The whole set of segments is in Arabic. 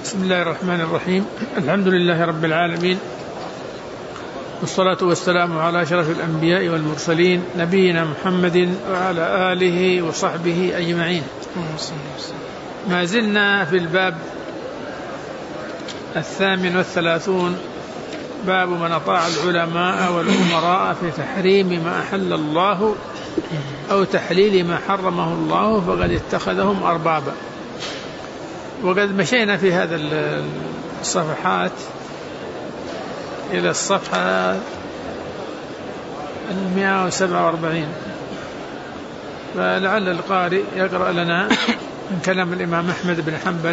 بسم الله الرحمن الرحيم. الحمد لله رب العالمين، والصلاة والسلام على أشرف الأنبياء والمرسلين نبينا محمد وعلى آله وصحبه أجمعين. ما زلنا في الباب 38، باب من أطاع العلماء والأمراء في تحريم ما أحل الله أو تحليل ما حرمه الله فقد اتخذهم أربابا. وقد مشينا في هذا الصفحات إلى الصفحة 147، فلعل القارئ يقرأ لنا من كلام الإمام أحمد بن حنبل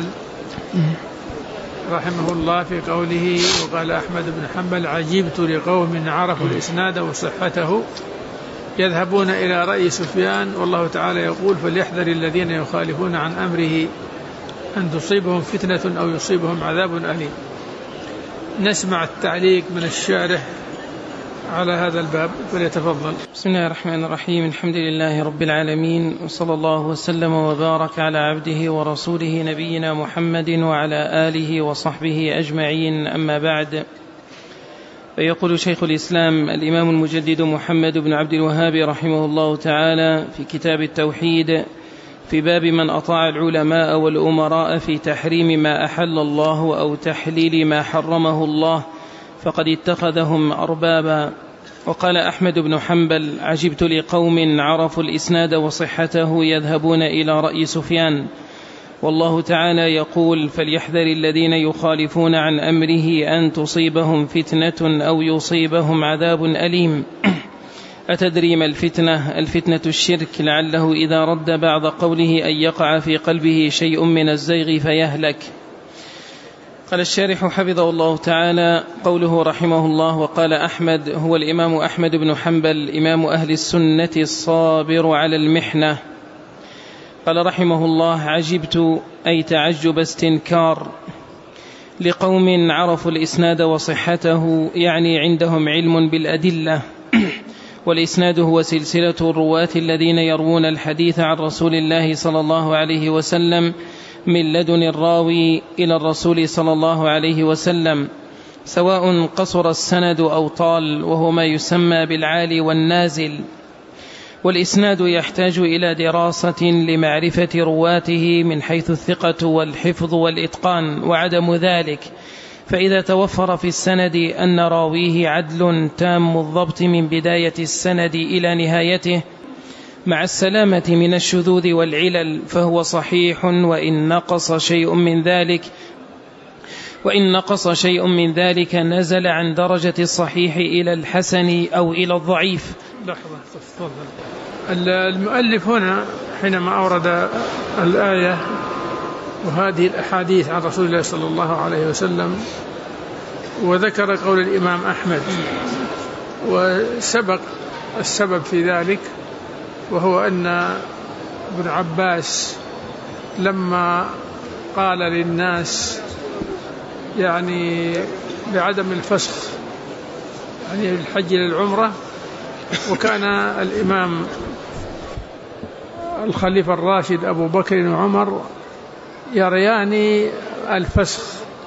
رحمه الله في قوله: وقال أحمد بن حنبل: عجبت لقوم عرفوا الإسناد وصحته يذهبون إلى رأي سفيان، والله تعالى يقول: فليحذر الذين يخالفون عن أمره أن تصيبهم فتنة أو يصيبهم عذاب أليم. نسمع التعليق من الشارح على هذا الباب، فليتفضل. بسم الله الرحمن الرحيم. الحمد لله رب العالمين، وصلى الله وسلم وبارك على عبده ورسوله نبينا محمد وعلى آله وصحبه أجمعين، أما بعد. فيقول شيخ الإسلام الإمام المجدد محمد بن عبد الوهاب رحمه الله تعالى في كتاب التوحيد في باب من أطاع العلماء والأمراء في تحريم ما أحل الله أو تحليل ما حرمه الله فقد اتخذهم أربابا. وقال أحمد بن حنبل: عجبت لقوم عرفوا الإسناد وصحته يذهبون إلى رأي سفيان، والله تعالى يقول: فليحذر الذين يخالفون عن أمره أن تصيبهم فتنة أو يصيبهم عذاب أليم. أتدري ما الفتنة؟ الفتنة الشرك، لعله إذا رد بعض قوله أن يقع في قلبه شيء من الزيغ فيهلك. قال الشارح حفظه الله تعالى: قوله رحمه الله وقال أحمد هو الإمام أحمد بن حنبل إمام أهل السنة الصابر على المحنة. قال رحمه الله: عجبت أي تعجب استنكار لقوم عرفوا الإسناد وصحته، يعني عندهم علم بالأدلة. والإسناد هو سلسلة الرواة الذين يروون الحديث عن رسول الله صلى الله عليه وسلم من لدن الراوي إلى الرسول صلى الله عليه وسلم، سواء قصر السند أو طال، وهو ما يسمى بالعالي والنازل. والإسناد يحتاج إلى دراسة لمعرفة رواته من حيث الثقة والحفظ والإتقان وعدم ذلك، فإذا توفر في السند أن راويه عدل تام الضبط من بداية السند إلى نهايته مع السلامة من الشذوذ والعلل فهو صحيح، وإن نقص شيء من ذلك نزل عن درجة الصحيح إلى الحسن أو إلى الضعيف. لحظة، تفضل. المؤلف هنا حينما أورد الآية وهذه الأحاديث عن رسول الله صلى الله عليه وسلم وذكر قول الإمام أحمد، وسبق السبب في ذلك، وهو أن ابن عباس لما قال للناس يعني بعدم الفسخ يعني الحج للعمرة، وكان الإمام الخليفة الراشد أبو بكر وعمر يريان الفسخ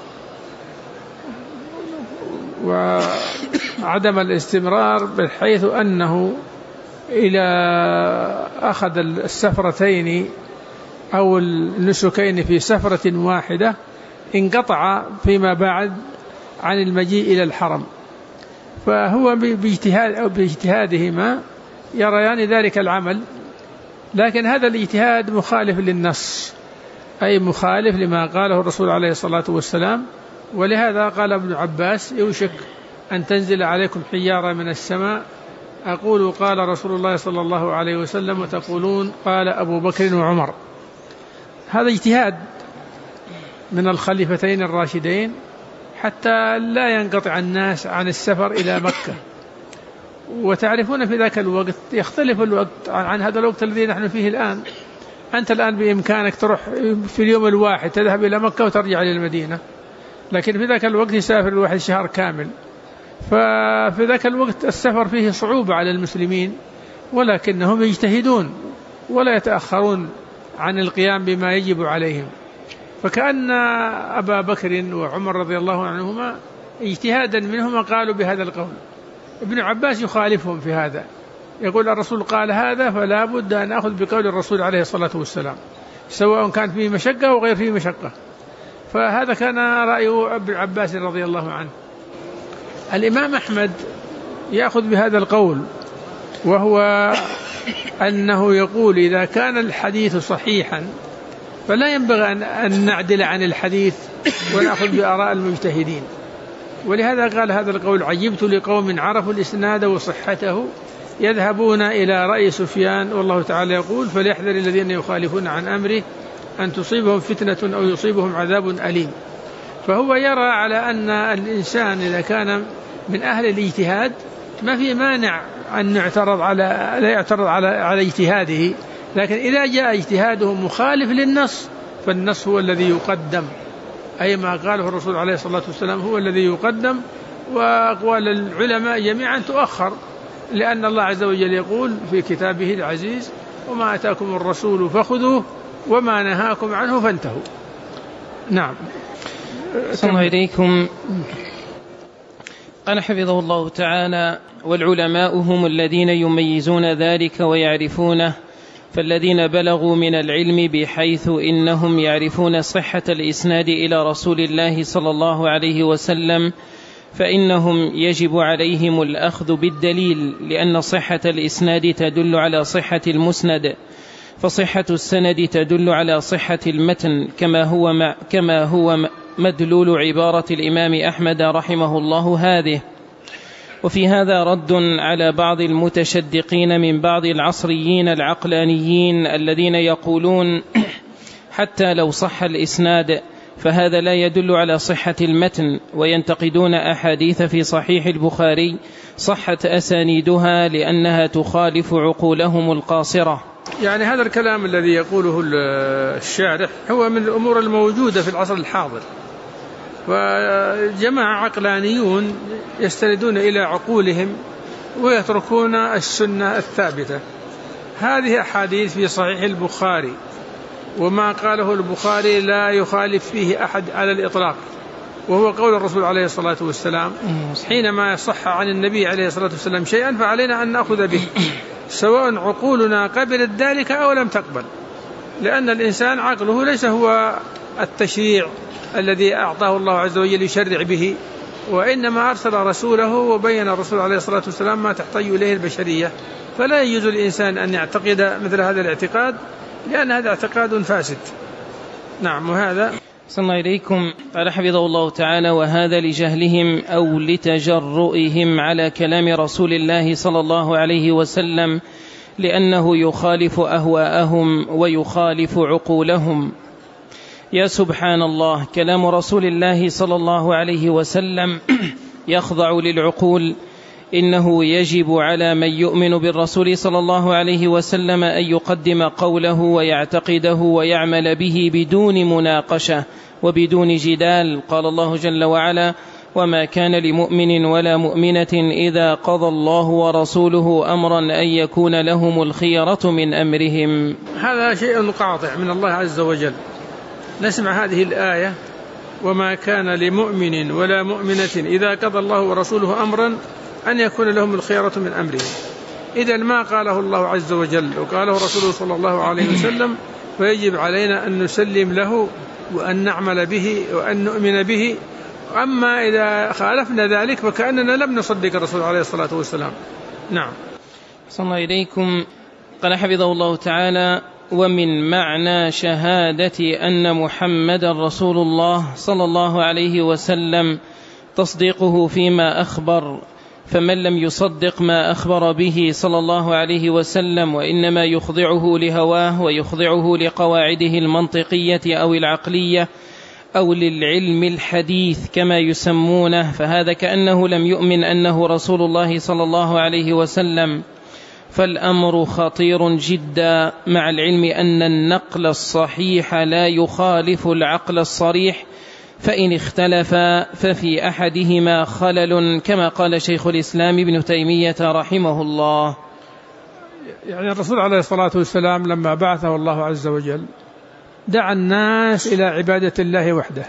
وعدم الاستمرار، بحيث أنه إلى أخذ السفرتين أو النسكين في سفرة واحدة انقطع فيما بعد عن المجيء إلى الحرم، فهو باجتهادهما يريان ذلك العمل، لكن هذا الاجتهاد مخالف للنص، أي مخالف لما قاله الرسول عليه الصلاة والسلام. ولهذا قال ابن عباس: يوشك أن تنزل عليكم حجارة من السماء أقول قال رسول الله صلى الله عليه وسلم وتقولون قال أبو بكر وعمر. هذا اجتهاد من الخليفتين الراشدين حتى لا ينقطع الناس عن السفر إلى مكة. وتعرفون في ذاك الوقت يختلف الوقت عن هذا الوقت الذي نحن فيه الآن. أنت الآن بإمكانك تروح في اليوم الواحد تذهب إلى مكة وترجع إلى المدينة، لكن في ذاك الوقت يسافر الواحد شهر كامل، ففي ذاك الوقت السفر فيه صعوبة على المسلمين، ولكنهم يجتهدون ولا يتأخرون عن القيام بما يجب عليهم. فكأن أبا بكر وعمر رضي الله عنهما اجتهادا منهما قالوا بهذا القول. ابن عباس يخالفهم في هذا، يقول الرسول قال هذا فلا بد أن أخذ بقول الرسول عليه الصلاة والسلام سواء كان فيه مشقة أو غير فيه مشقة. فهذا كان رأي ابن عباس رضي الله عنه. الإمام أحمد يأخذ بهذا القول، وهو أنه يقول إذا كان الحديث صحيحا فلا ينبغي أن نعدل عن الحديث ونأخذ بآراء المجتهدين. ولهذا قال هذا القول: عجبت لقوم عرفوا الإسناد وصحته يذهبون إلى رأي سفيان، والله تعالى يقول: فليحذر الذين يخالفون عن أمره أن تصيبهم فتنة أو يصيبهم عذاب أليم. فهو يرى على أن الإنسان إذا كان من أهل الاجتهاد ما في مانع أن لا يعترض على اجتهاده، لكن إذا جاء اجتهاده مخالف للنص فالنص هو الذي يقدم، أي ما قاله الرسول عليه الصلاة والسلام هو الذي يقدم، وأقوال العلماء جميعا تؤخر، لأن الله عز وجل يقول في كتابه العزيز: وما أتاكم الرسول فخذوه وما نهاكم عنه فانتهوا. نعم. صلى الله عليكم. قال حفظه الله تعالى: والعلماء هم الذين يميزون ذلك ويعرفونه، فالذين بلغوا من العلم بحيث إنهم يعرفون صحة الإسناد إلى رسول الله صلى الله عليه وسلم فإنهم يجب عليهم الأخذ بالدليل، لأن صحة الإسناد تدل على صحة المسند، فصحة السند تدل على صحة المتن، كما هو مدلول عبارة الإمام أحمد رحمه الله هذه. وفي هذا رد على بعض المتشدقين من بعض العصريين العقلانيين الذين يقولون حتى لو صح الإسناد فهذا لا يدل على صحة المتن، وينتقدون أحاديث في صحيح البخاري صحت أسانيدها لأنها تخالف عقولهم القاصرة. يعني هذا الكلام الذي يقوله الشارح هو من الأمور الموجودة في العصر الحاضر، وجماعة عقلانيون يستندون إلى عقولهم ويتركون السنة الثابتة. هذه أحاديث في صحيح البخاري، وما قاله البخاري لا يخالف فيه أحد على الإطلاق، وهو قول الرسول عليه الصلاة والسلام. حينما يصح عن النبي عليه الصلاة والسلام شيئا فعلينا أن نأخذ به، سواء عقولنا قبلت ذلك أو لم تقبل، لأن الإنسان عقله ليس هو التشريع الذي أعطاه الله عز وجل يشرع به، وإنما أرسل رسوله وبين الرسول عليه الصلاة والسلام ما تحتاج إليه البشرية. فلا يجوز الإنسان أن يعتقد مثل هذا الاعتقاد، لأن هذا اعتقاد فاسد. نعم. وهذا صلى الله عليكم. قال حفظه الله تعالى: وهذا لجهلهم أو لتجرؤهم على كلام رسول الله صلى الله عليه وسلم، لأنه يخالف أهواءهم ويخالف عقولهم. يا سبحان الله، كلام رسول الله صلى الله عليه وسلم يخضع للعقول. إنه يجب على من يؤمن بالرسول صلى الله عليه وسلم أن يقدم قوله ويعتقده ويعمل به بدون مناقشة وبدون جدال. قال الله جل وعلا: وما كان لمؤمن ولا مؤمنة إذا قضى الله ورسوله أمرا أن يكون لهم الخيرة من أمرهم. هذا شيء قاطع من الله عز وجل. نسمع هذه الآية: وما كان لمؤمن ولا مؤمنة إذا قضى الله ورسوله أمرا أن يكون لهم الخيرة من أمرهم. إذن ما قاله الله عز وجل وقاله رسوله صلى الله عليه وسلم فيجب علينا أن نسلم له وأن نعمل به وأن نؤمن به. أما إذا خالفنا ذلك فكأننا لم نصدق الرسول عليه الصلاة والسلام. نعم. صلى الله عليكم. قال حفظه الله تعالى: ومن معنى شهادة أن محمد رسول الله صلى الله عليه وسلم تصديقه فيما أخبر، فمن لم يصدق ما أخبر به صلى الله عليه وسلم وإنما يخضعه لهواه ويخضعه لقواعده المنطقية أو العقلية أو للعلم الحديث كما يسمونه، فهذا كأنه لم يؤمن أنه رسول الله صلى الله عليه وسلم. فالأمر خطير جدا، مع العلم أن النقل الصحيح لا يخالف العقل الصريح، فإن اختلفا ففي أحدهما خلل، كما قال شيخ الإسلام ابن تيمية رحمه الله. يعني الرسول عليه الصلاة والسلام لما بعثه الله عز وجل دعا الناس إلى عبادة الله وحده،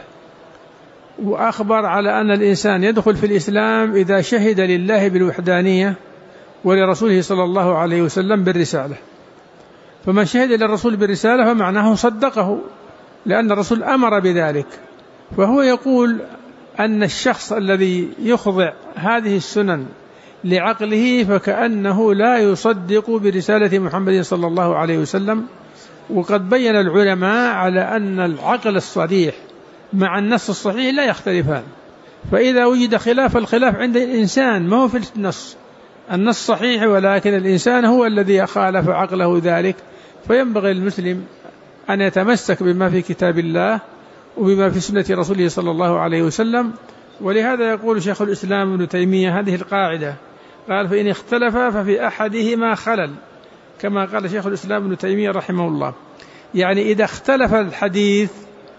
وأخبر على أن الإنسان يدخل في الإسلام إذا شهد لله بالوحدانية ولرسوله صلى الله عليه وسلم بالرسالة. فمن شهد للرسول بالرسالة فمعناه صدقه، لأن الرسول أمر بذلك. فهو يقول أن الشخص الذي يخضع هذه السنن لعقله فكأنه لا يصدق برسالة محمد صلى الله عليه وسلم. وقد بين العلماء على أن العقل الصريح مع النص الصحيح لا يختلفان، فإذا وجد خلاف، الخلاف عند الإنسان ما هو في النص صحيح، ولكن الإنسان هو الذي خالف عقله ذلك. فينبغي المسلم أن يتمسك بما في كتاب الله وبما في سنة رسوله صلى الله عليه وسلم. ولهذا يقول شيخ الإسلام ابن تيمية هذه القاعدة، قال: فإن اختلف ففي أحدهما خلل، كما قال شيخ الإسلام ابن تيمية رحمه الله. يعني إذا اختلف الحديث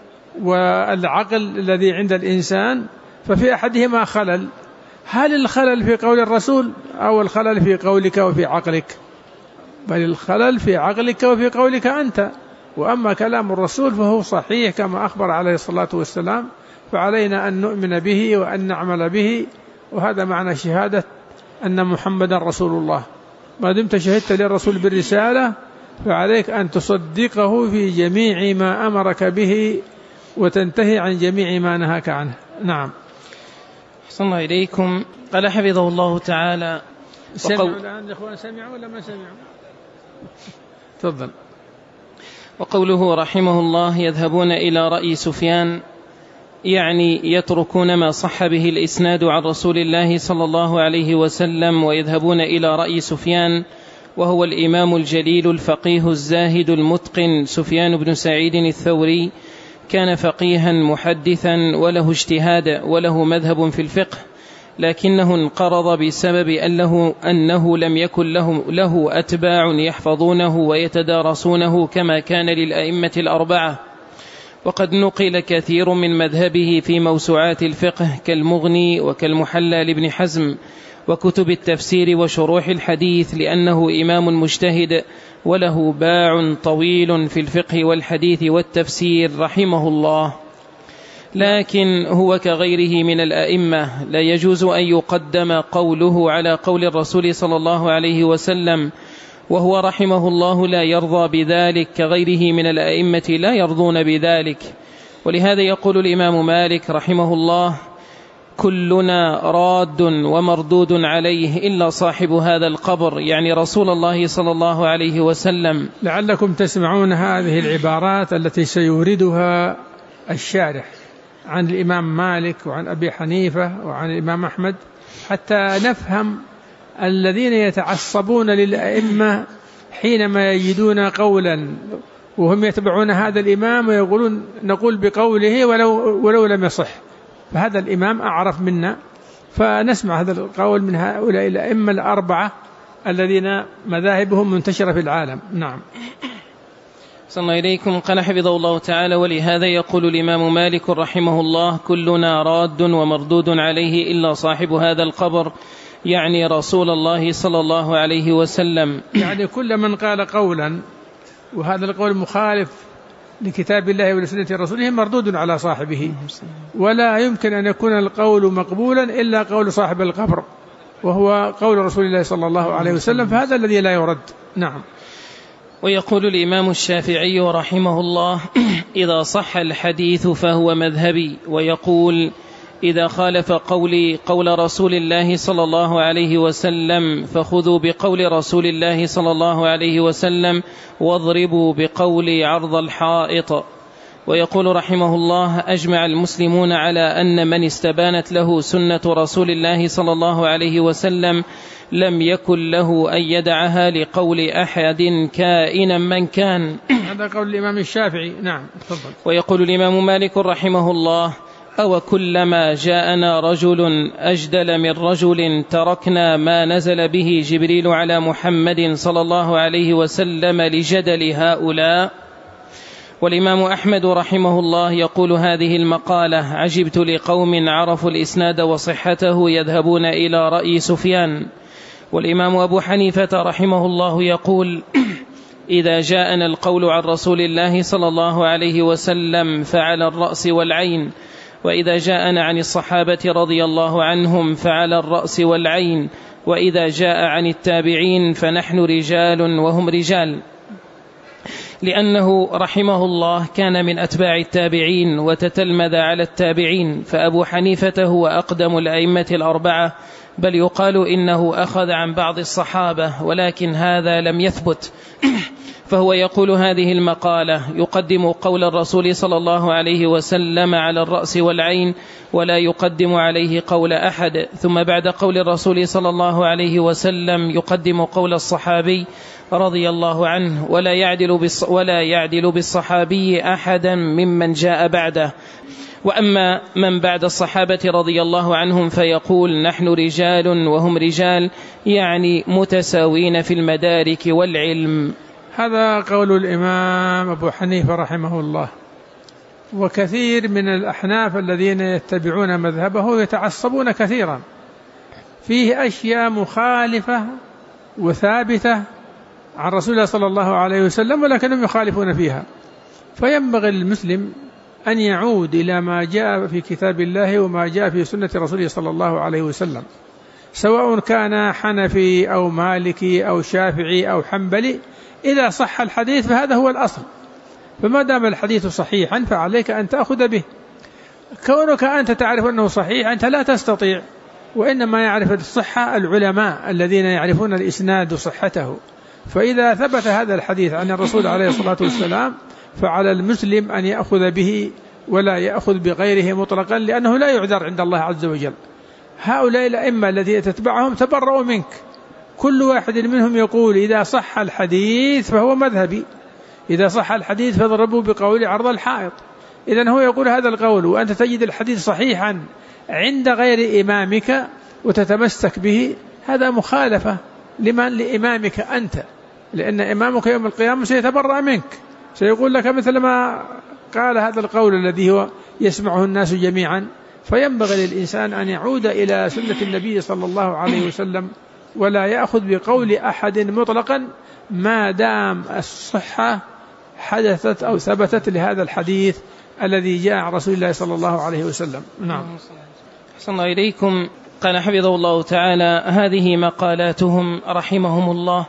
والعقل الذي عند الإنسان ففي أحدهما خلل. هل الخلل في قول الرسول أو الخلل في قولك وفي عقلك؟ بل الخلل في عقلك وفي قولك أنت. وأما كلام الرسول فهو صحيح كما أخبر عليه الصلاة والسلام، فعلينا أن نؤمن به وأن نعمل به. وهذا معنى شهادة أن محمدا رسول الله. ما دمت شهدت للرسول بالرسالة فعليك أن تصدقه في جميع ما أمرك به وتنتهي عن جميع ما نهاك عنه. نعم. أحسن الله إليكم. قال حفظه الله تعالى: سمعوا الآن الإخوان، سمعوا ولا ما سمعوا؟ تفضل. وقوله رحمه الله: يذهبون إلى رأي سفيان، يعني يتركون ما صح به الإسناد عن رسول الله صلى الله عليه وسلم ويذهبون إلى رأي سفيان، وهو الإمام الجليل الفقيه الزاهد المتقن سفيان بن سعيد الثوري. كان فقيها محدثا وله اجتهاد وله مذهب في الفقه، لكنه انقرض بسبب أنه لم يكن له أتباع يحفظونه ويتدارسونه كما كان للأئمة الأربعة. وقد نقل كثير من مذهبه في موسوعات الفقه كالمغني وكالمحلى لابن حزم وكتب التفسير وشروح الحديث، لأنه إمام مجتهد وله باع طويل في الفقه والحديث والتفسير رحمه الله. لكن هو كغيره من الأئمة لا يجوز أن يقدم قوله على قول الرسول صلى الله عليه وسلم، وهو رحمه الله لا يرضى بذلك، كغيره من الأئمة لا يرضون بذلك. ولهذا يقول الإمام مالك رحمه الله: كلنا راد ومردود عليه إلا صاحب هذا القبر، يعني رسول الله صلى الله عليه وسلم. لعلكم تسمعون هذه العبارات التي سيوردها الشارح عن الإمام مالك وعن أبي حنيفة وعن الإمام أحمد، حتى نفهم الذين يتعصبون للأئمة حينما يجدون قولا وهم يتبعون هذا الإمام ويقولون نقول بقوله ولو لم يصح، فهذا الإمام أعرف منا. فنسمع هذا القول من هؤلاء الأئمة الأربعة الذين مذاهبهم منتشرة في العالم. نعم. صلى الله إليكم. قال حفظه الله تعالى: ولهذا يقول الإمام مالك رحمه الله: كلنا راد ومردود عليه إلا صاحب هذا القبر، يعني رسول الله صلى الله عليه وسلم. يعني كل من قال قولا وهذا القول مخالف لكتاب الله ولسنة رسوله مردود على صاحبه، ولا يمكن أن يكون القول مقبولا إلا قول صاحب القبر وهو قول رسول الله صلى الله عليه وسلم، فهذا الذي لا يرد. نعم. ويقول الإمام الشافعي رحمه الله: إذا صح الحديث فهو مذهبي. ويقول: إذا خالف قولي قول رسول الله صلى الله عليه وسلم فخذوا بقول رسول الله صلى الله عليه وسلم واضربوا بقولي عرض الحائط. ويقول رحمه الله: أجمع المسلمون على أن من استبانت له سنة رسول الله صلى الله عليه وسلم لم يكن له أن يدعها لقول أحد كائنا من كان. هذا قول الإمام الشافعي. نعم. تفضل. ويقول الإمام مالك رحمه الله: أو كلما جاءنا رجل أجدل من رجل تركنا ما نزل به جبريل على محمد صلى الله عليه وسلم لجدل هؤلاء. والإمام أحمد رحمه الله يقول هذه المقالة: عجبت لقوم عرفوا الإسناد وصحته يذهبون إلى رأي سفيان. والإمام أبو حنيفة رحمه الله يقول: إذا جاءنا القول عن رسول الله صلى الله عليه وسلم فعلى الرأس والعين، وإذا جاءنا عن الصحابة رضي الله عنهم فعلى الرأس والعين، وإذا جاء عن التابعين فنحن رجال وهم رجال. لأنه رحمه الله كان من أتباع التابعين وتتلمذ على التابعين، فأبو حنيفة هو أقدم الأئمة الأربعة، بل يقال إنه أخذ عن بعض الصحابة ولكن هذا لم يثبت. فهو يقول هذه المقالة يقدم قول الرسول صلى الله عليه وسلم على الرأس والعين ولا يقدم عليه قول أحد، ثم بعد قول الرسول صلى الله عليه وسلم يقدم قول الصحابي رضي الله عنه ولا يعدل بالصحابي أحدا ممن جاء بعده. وأما من بعد الصحابة رضي الله عنهم فيقول نحن رجال وهم رجال، يعني متساوين في المدارك والعلم. هذا قول الإمام أبو حنيفة رحمه الله. وكثير من الأحناف الذين يتبعون مذهبه يتعصبون كثيرا، فيه أشياء مخالفة وثابتة عن رسول الله صلى الله عليه وسلم ولكنهم يخالفون فيها. فينبغي للمسلم أن يعود إلى ما جاء في كتاب الله وما جاء في سنة رسوله صلى الله عليه وسلم، سواء كان حنفي أو مالكي أو شافعي أو حنبلي. إذا صح الحديث فهذا هو الأصل، فما دام الحديث صحيحا فعليك أن تأخذ به. كونك أنت تعرف أنه صحيح أنت لا تستطيع، وإنما يعرف الصحة العلماء الذين يعرفون الإسناد وصحته. فإذا ثبت هذا الحديث عن الرسول عليه الصلاة والسلام فعلى المسلم أن يأخذ به ولا يأخذ بغيره مطلقا، لأنه لا يعذر عند الله عز وجل. هؤلاء الأئمة الذين تتبعهم تبرؤوا منك، كل واحد منهم يقول إذا صح الحديث فهو مذهبي، إذا صح الحديث فاضربوا بقول عرض الحائط. إذن هو يقول هذا القول وأنت تجد الحديث صحيحا عند غير إمامك وتتمسك به، هذا مخالفة لإمامك أنت، لأن إمامك يوم القيامة سيتبرأ منك، سيقول لك مثل ما قال هذا القول الذي هو يسمعه الناس جميعا. فينبغي للإنسان أن يعود إلى سنة النبي صلى الله عليه وسلم ولا يأخذ بقول أحد مطلقا ما دام الصحة حدثت أو ثبتت لهذا الحديث الذي جاء عن رسول الله صلى الله عليه وسلم. نعم. أحسن الله إليكم. قال حفظه الله تعالى هذه مقالاتهم رحمهم الله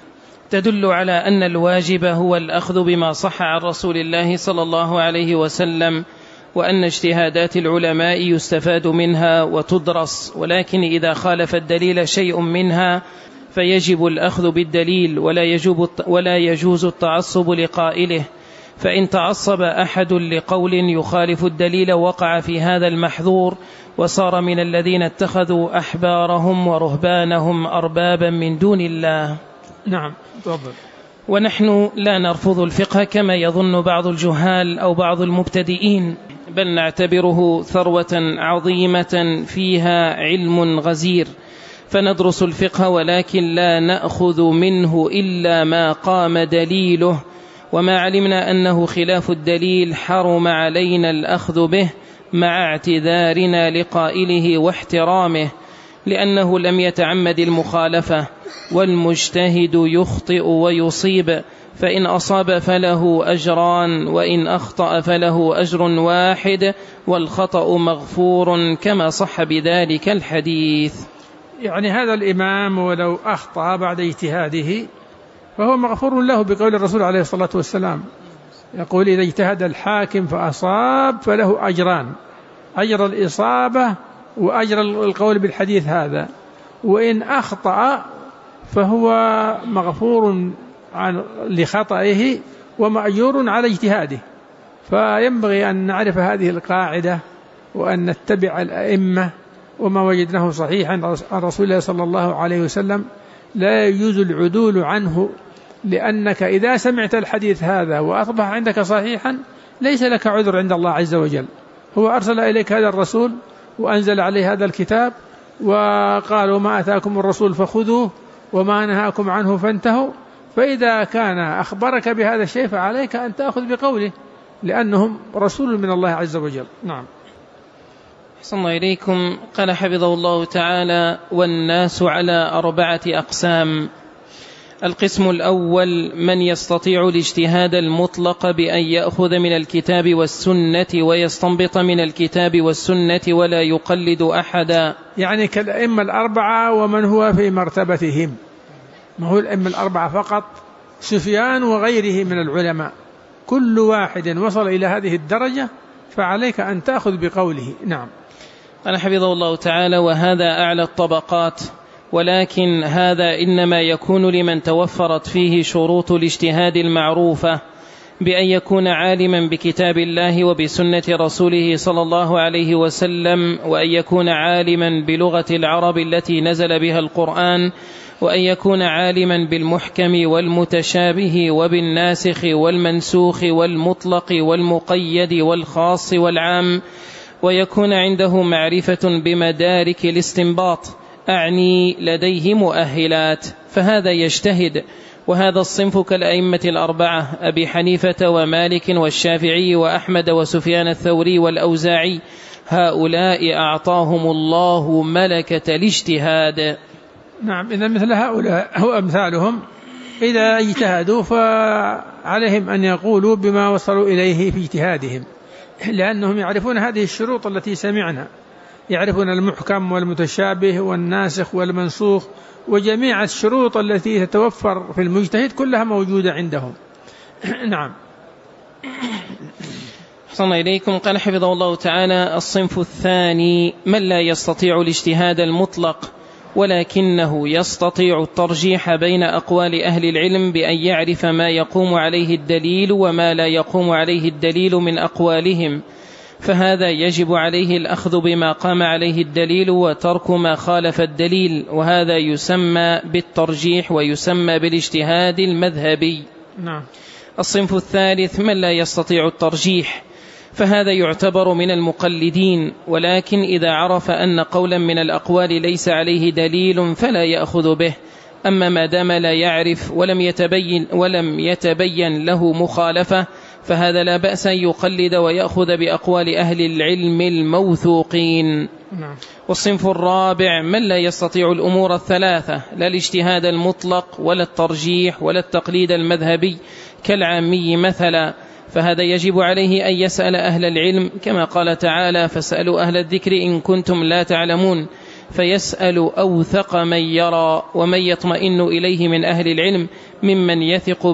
تدل على أن الواجب هو الأخذ بما صح عن رسول الله صلى الله عليه وسلم، وأن اجتهادات العلماء يستفاد منها وتدرس، ولكن إذا خالف الدليل شيء منها فيجب الأخذ بالدليل ولا يجوز التعصب لقائله. فإن تعصب أحد لقول يخالف الدليل وقع في هذا المحظور وصار من الذين اتخذوا أحبارهم ورهبانهم أربابا من دون الله. نعم تفضل. ونحن لا نرفض الفقه كما يظن بعض الجهال أو بعض المبتدئين، بل نعتبره ثروة عظيمة فيها علم غزير، فندرس الفقه ولكن لا نأخذ منه إلا ما قام دليله، وما علمنا أنه خلاف الدليل حرم علينا الأخذ به مع اعتذارنا لقائله واحترامه، لأنه لم يتعمد المخالفة، والمجتهد يخطئ ويصيب، فإن أصاب فله أجران وإن أخطأ فله أجر واحد، والخطأ مغفور كما صح بذلك الحديث. يعني هذا الإمام ولو أخطأ بعد اجتهاده فهو مغفور له بقول الرسول عليه الصلاة والسلام، يقول إذا اجتهد الحاكم فأصاب فله أجران، أجر الإصابة وأجر القول بالحديث هذا، وإن أخطأ فهو مغفور لخطئه ومأجور على اجتهاده. فينبغي أن نعرف هذه القاعدة وأن نتبع الأئمة وما وجدناه صحيحا عن رسول الله صلى الله عليه وسلم لا يجوز العدول عنه، لأنك إذا سمعت الحديث هذا وأصبح عندك صحيحا ليس لك عذر عند الله عز وجل. هو أرسل إليك هذا الرسول وأنزل عليه هذا الكتاب وقال وما أتاكم الرسول فخذوه وما نهاكم عنه فانتهوا، فإذا كان أخبرك بهذا الشيء فعليك أن تأخذ بقوله لأنهم رسول من الله عز وجل. نعم. أحسن الله إليكم. قال حفظه الله تعالى والناس على 4 أقسام: القسم الأول: من يستطيع الاجتهاد المطلق بأن يأخذ من الكتاب والسنة ويستنبط من الكتاب والسنة ولا يقلد أحدا، يعني كالأئمة الأربعة ومن هو في مرتبتهم، ما هو الأئمة الأربعة فقط، سفيان وغيره من العلماء، كل واحد وصل إلى هذه الدرجة فعليك أن تأخذ بقوله. نعم. قال حفظه الله تعالى: وهذا أعلى الطبقات، ولكن هذا إنما يكون لمن توفرت فيه شروط الاجتهاد المعروفة، بأن يكون عالما بكتاب الله وبسنة رسوله صلى الله عليه وسلم، وأن يكون عالما بلغة العرب التي نزل بها القرآن، وأن يكون عالما بالمحكم والمتشابه وبالناسخ والمنسوخ والمطلق والمقيد والخاص والعام، ويكون عنده معرفة بمدارك الاستنباط، أعني لديه مؤهلات، فهذا يجتهد. وهذا الصنف كالأئمة الأربعة أبي حنيفة ومالك والشافعي وأحمد وسفيان الثوري والأوزاعي، هؤلاء أعطاهم الله ملكة الاجتهاد. نعم، إذا مثل هؤلاء هو أمثالهم إذا اجتهدوا فعليهم أن يقولوا بما وصلوا إليه في اجتهادهم، لأنهم يعرفون هذه الشروط التي سمعنا، يعرفون المحكم والمتشابه والناسخ والمنسوخ، وجميع الشروط التي تتوفر في المجتهد كلها موجودة عندهم. نعم. أحسن إليكم. قال حفظه الله تعالى: الصنف الثاني: من لا يستطيع الاجتهاد المطلق ولكنه يستطيع الترجيح بين أقوال أهل العلم بأن يعرف ما يقوم عليه الدليل وما لا يقوم عليه الدليل من أقوالهم، فهذا يجب عليه الأخذ بما قام عليه الدليل وترك ما خالف الدليل، وهذا يسمى بالترجيح ويسمى بالاجتهاد المذهبي. نعم. الصنف الثالث: من لا يستطيع الترجيح، فهذا يعتبر من المقلدين، ولكن إذا عرف أن قولا من الأقوال ليس عليه دليل فلا يأخذ به. أما ما دام لا يعرف ولم يتبين له مخالفة فهذا لا بأس أن يقلد ويأخذ بأقوال أهل العلم الموثوقين. والصنف الرابع: من لا يستطيع الأمور الثلاثة، لا الاجتهاد المطلق ولا الترجيح ولا التقليد المذهبي كالعامي مثلا، فهذا يجب عليه أن يسأل أهل العلم، كما قال تعالى: فاسألوا أهل الذكر إن كنتم لا تعلمون، فيسأل أوثق من يرى ومن يطمئن إليه من أهل العلم ممن يثق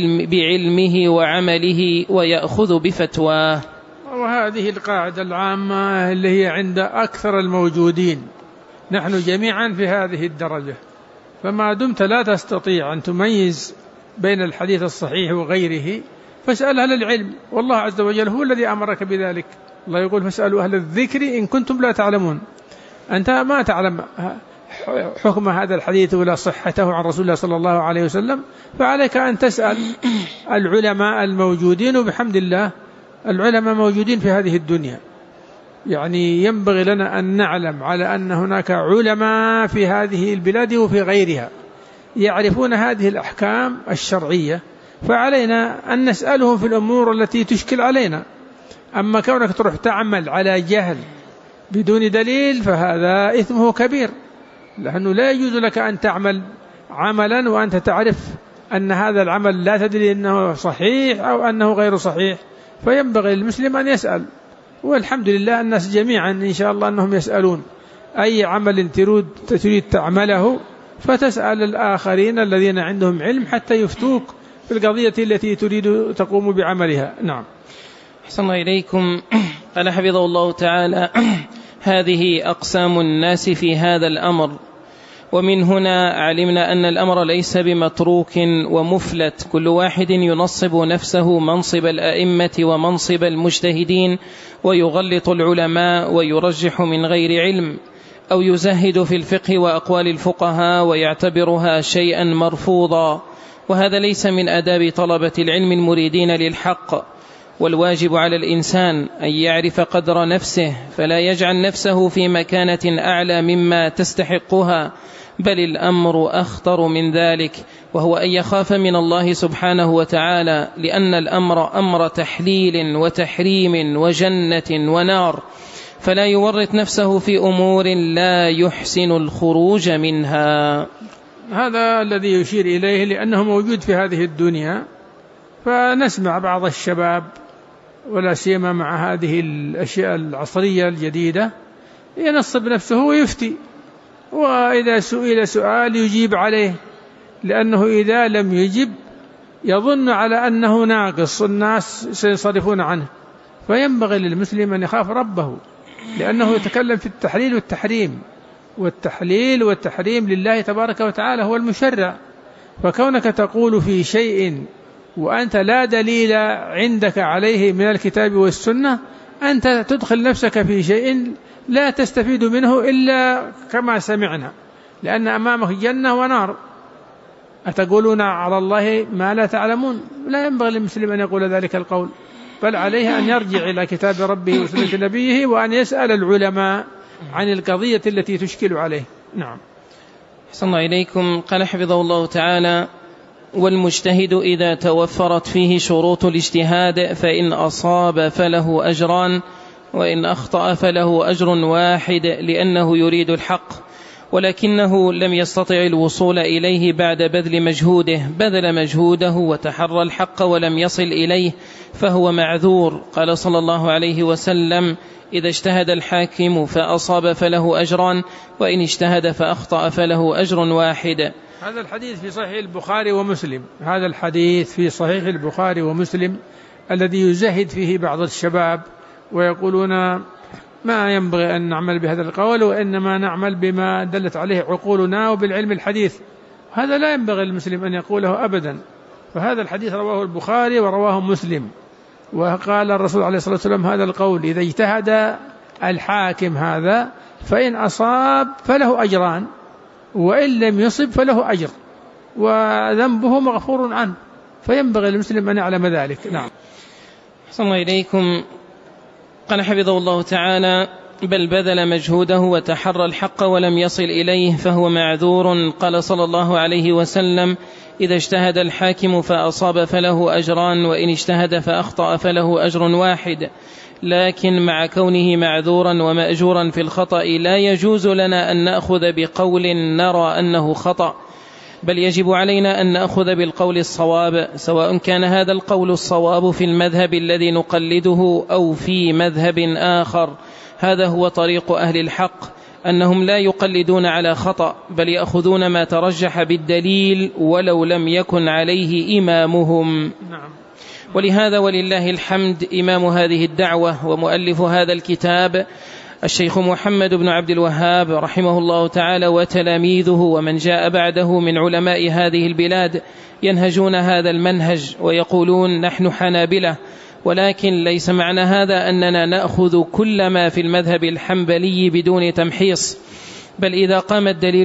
بعلمه وعمله ويأخذ بفتواه. وهذه القاعدة العامة اللي هي عند أكثر الموجودين، نحن جميعا في هذه الدرجة، فما دمت لا تستطيع أن تميز بين الحديث الصحيح وغيره فاسأل أهل العلم، والله عز وجل هو الذي أمرك بذلك. الله يقول: فاسألوا أهل الذكر إن كنتم لا تعلمون. أنت ما تعلم حكم هذا الحديث ولا صحته عن رسول الله صلى الله عليه وسلم، فعليك أن تسأل العلماء الموجودين، وبحمد الله العلماء موجودين في هذه الدنيا. يعني ينبغي لنا أن نعلم على أن هناك علماء في هذه البلاد وفي غيرها يعرفون هذه الأحكام الشرعية، فعلينا أن نسألهم في الأمور التي تشكل علينا. أما كونك تروح تعمل على جهل بدون دليل فهذا إثمه كبير، لأنه لا يجوز لك أن تعمل عملا وأنت تعرف أن هذا العمل لا تدري أنه صحيح أو أنه غير صحيح، فينبغي للمسلم أن يسأل. والحمد لله الناس جميعا إن شاء الله أنهم يسألون أي عمل تريد تعمله، فتسأل الآخرين الذين عندهم علم حتى يفتوك في القضية التي تريد تقوم بعملها. نعم. أحسن الله إليكم. قال حفظه الله تعالى: هذه أقسام الناس في هذا الأمر، ومن هنا علمنا أن الأمر ليس بمتروك ومفلت، كل واحد ينصب نفسه منصب الأئمة ومنصب المجتهدين، ويغلط العلماء ويرجح من غير علم، أو يزهد في الفقه وأقوال الفقهاء ويعتبرها شيئا مرفوضا، وهذا ليس من آداب طلبة العلم المريدين للحق. والواجب على الإنسان أن يعرف قدر نفسه، فلا يجعل نفسه في مكانة أعلى مما تستحقها، بل الأمر أخطر من ذلك، وهو أن يخاف من الله سبحانه وتعالى، لأن الأمر أمر تحليل وتحريم وجنة ونار، فلا يورط نفسه في أمور لا يحسن الخروج منها. هذا الذي يشير إليه لأنه موجود في هذه الدنيا، فنسمع بعض الشباب ولا سيما مع هذه الأشياء العصرية الجديدة ينصب نفسه ويفتي، وإذا سئل سؤال يجيب عليه، لأنه إذا لم يجب يظن على أنه ناقص الناس سينصرفون عنه. فينبغي للمسلم أن يخاف ربه، لأنه يتكلم في التحليل والتحريم، والتحليل والتحريم لله تبارك وتعالى هو المشرع. فكونك تقول في شيء وأنت لا دليل عندك عليه من الكتاب والسنة، أنت تدخل نفسك في شيء لا تستفيد منه إلا كما سمعنا، لأن أمامك جنة ونار. أتقولون على الله ما لا تعلمون؟ لا ينبغي للمسلم أن يقول ذلك القول، بل عليه أن يرجع إلى كتاب ربه وسنة نبيه، وأن يسأل العلماء عن القضية التي تشكل عليه. نعم. أحسن الله إليكم. قال حفظه الله تعالى: والمجتهد إذا توفرت فيه شروط الاجتهاد فإن أصاب فله أجران، وإن أخطأ فله أجر واحد، لأنه يريد الحق ولكنه لم يستطع الوصول إليه بعد بذل مجهوده، بذل مجهوده وتحرى الحق ولم يصل إليه فهو معذور. قال صلى الله عليه وسلم: إذا اجتهد الحاكم فأصاب فله أجران، وإن اجتهد فأخطأ فله أجر واحد. هذا الحديث في صحيح البخاري ومسلم، هذا الحديث في صحيح البخاري ومسلم الذي يزهد فيه بعض الشباب ويقولون ما ينبغي أن نعمل بهذا القول، وإنما نعمل بما دلت عليه عقولنا وبالعلم الحديث. هذا لا ينبغي للمسلم أن يقوله أبدا. فهذا الحديث رواه البخاري ورواه مسلم، وقال الرسول عليه الصلاة والسلام هذا القول: إذا اجتهد الحاكم هذا فإن أصاب فله أجران، وإن لم يصب فله أجر، وذنبه مغفور عنه. فينبغي للمسلم أن يعلم ذلك. نعم. أحسن الله إليكم. قال حفظه الله تعالى: بل بذل مجهوده وتحرى الحق ولم يصل إليه فهو معذور. قال صلى الله عليه وسلم: إذا اجتهد الحاكم فأصاب فله أجران، وإن اجتهد فأخطأ فله أجر واحد. لكن مع كونه معذورا ومأجورا في الخطأ لا يجوز لنا أن نأخذ بقول نرى أنه خطأ، بل يجب علينا أن نأخذ بالقول الصواب، سواء كان هذا القول الصواب في المذهب الذي نقلده أو في مذهب آخر. هذا هو طريق أهل الحق، أنهم لا يقلدون على خطأ، بل يأخذون ما ترجح بالدليل ولو لم يكن عليه إمامهم. ولهذا ولله الحمد إمام هذه الدعوة ومؤلف هذا الكتاب الشيخ محمد بن عبد الوهاب رحمه الله تعالى، وتلاميذه ومن جاء بعده من علماء هذه البلاد ينهجون هذا المنهج ويقولون نحن حنابلة، ولكن ليس معنى هذا أننا نأخذ كل ما في المذهب الحنبلي بدون تمحيص، بل إذا قام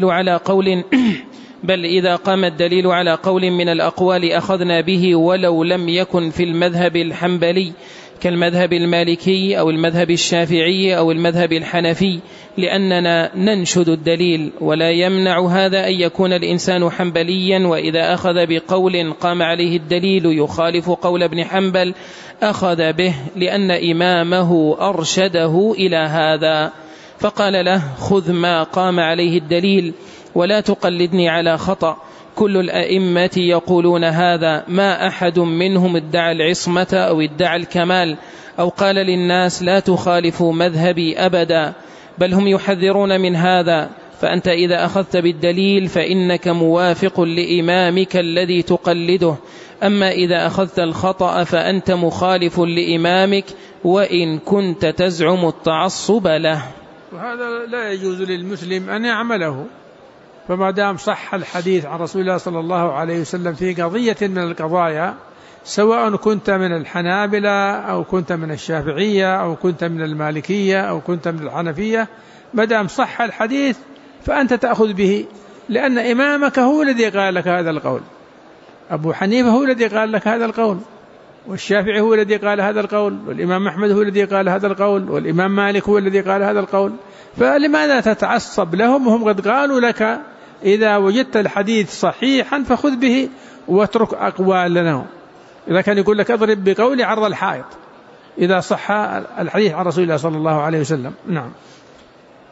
الدليل على قول من الأقوال أخذنا به ولو لم يكن في المذهب الحنبلي، كالمذهب المالكي أو المذهب الشافعي أو المذهب الحنفي، لأننا ننشد الدليل. ولا يمنع هذا أن يكون الإنسان حنبليا، وإذا أخذ بقول قام عليه الدليل يخالف قول ابن حنبل أخذ به، لأن إمامه أرشده إلى هذا، فقال له: خذ ما قام عليه الدليل ولا تقلدني على خطأ. كل الأئمة يقولون هذا، ما أحد منهم ادعى العصمة أو ادعى الكمال أو قال للناس لا تخالفوا مذهبي أبدا، بل هم يحذرون من هذا. فأنت إذا أخذت بالدليل فإنك موافق لإمامك الذي تقلده، أما إذا أخذت الخطأ فأنت مخالف لإمامك وإن كنت تزعم التعصب له. وهذا لا يجوز للمسلم أن يعمله. فما دام صح الحديث عن رسول الله صلى الله عليه وسلم في قضية من القضايا، سواء كنت من الحنابلة أو كنت من الشافعية أو كنت من المالكية أو كنت من الحنفية، ما دام صح الحديث فأنت تأخذ به، لأن إمامك هو الذي قال لك هذا القول. أبو حنيفة هو الذي قال لك هذا القول، والشافعي هو الذي قال هذا القول، والإمام أحمد هو الذي قال هذا القول، والإمام مالك هو الذي قال هذا القول. فلماذا تتعصب لهم وهم قد قالوا لك إذا وجدت الحديث صحيحا فخذ به واترك أقوالنا؟ إذا كان يقول لك اضرب بقولي عرض الحائط إذا صح الحديث عن رسول الله صلى الله عليه وسلم. نعم.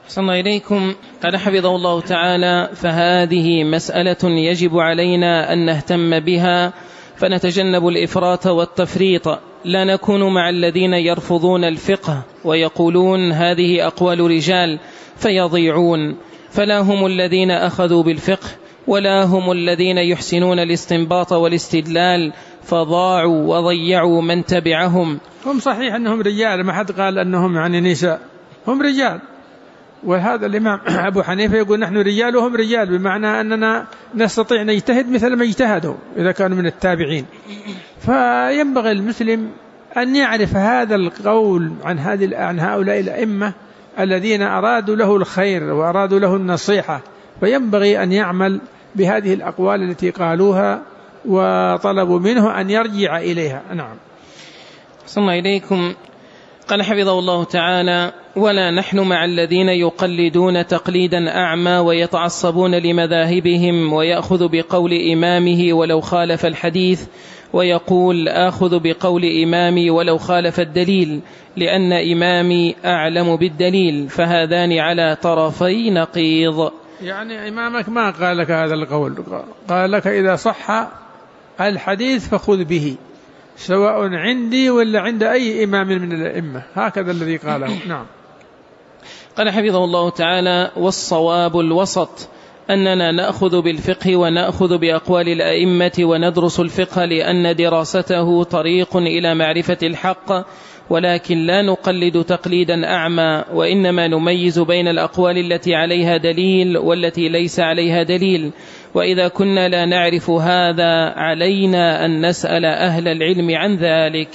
أحسن إليكم. قال حفظه الله تعالى: فهذه مسألة يجب علينا أن نهتم بها فنتجنب الإفراط والتفريط، لا نكون مع الذين يرفضون الفقه ويقولون هذه أقوال رجال فيضيعون، فلا هم الذين أخذوا بالفقه ولا هم الذين يحسنون الاستنباط والاستدلال فضاعوا وضيعوا من تبعهم. هم صحيح أنهم رجال، ما حد قال أنهم يعني نساء، هم رجال. وهذا الإمام أبو حنيفة يقول نحن رجال وهم رجال، بمعنى أننا نستطيع أن نجتهد مثل ما اجتهدوا إذا كانوا من التابعين. فينبغي المسلم أن يعرف هذا القول عن هؤلاء الأئمة الذين أرادوا له الخير وأرادوا له النصيحة، فينبغي أن يعمل بهذه الأقوال التي قالوها وطلبوا منه أن يرجع إليها. نعم. ثم إليكم. قال حفظه الله تعالى: ولا نحن مع الذين يقلدون تقليدا أعمى ويتعصبون لمذاهبهم ويأخذ بقول إمامه ولو خالف الحديث، ويقول آخذ بقول إمامي ولو خالف الدليل لأن إمامي أعلم بالدليل، فهذان على طرفي نقيض. يعني إمامك ما قال لك هذا القول، قال لك إذا صح الحديث فخذ به، سواء عندي ولا عند أي إمام من الأئمة، هكذا الذي قاله. نعم. قال حفظه الله تعالى: والصواب الوسط، أننا نأخذ بالفقه ونأخذ بأقوال الأئمة وندرس الفقه لأن دراسته طريق إلى معرفة الحق، ولكن لا نقلد تقليدا أعمى، وإنما نميز بين الأقوال التي عليها دليل والتي ليس عليها دليل، وإذا كنا لا نعرف هذا علينا أن نسأل أهل العلم عن ذلك.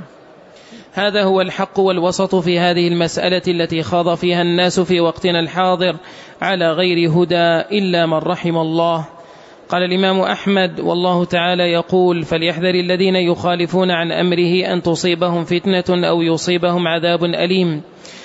هذا هو الحق والوسط في هذه المسألة التي خاض فيها الناس في وقتنا الحاضر على غير هدى إلا من رحم الله. قال الإمام أحمد والله تعالى يقول: فليحذر الذين يخالفون عن أمره أن تصيبهم فتنة أو يصيبهم عذاب أليم.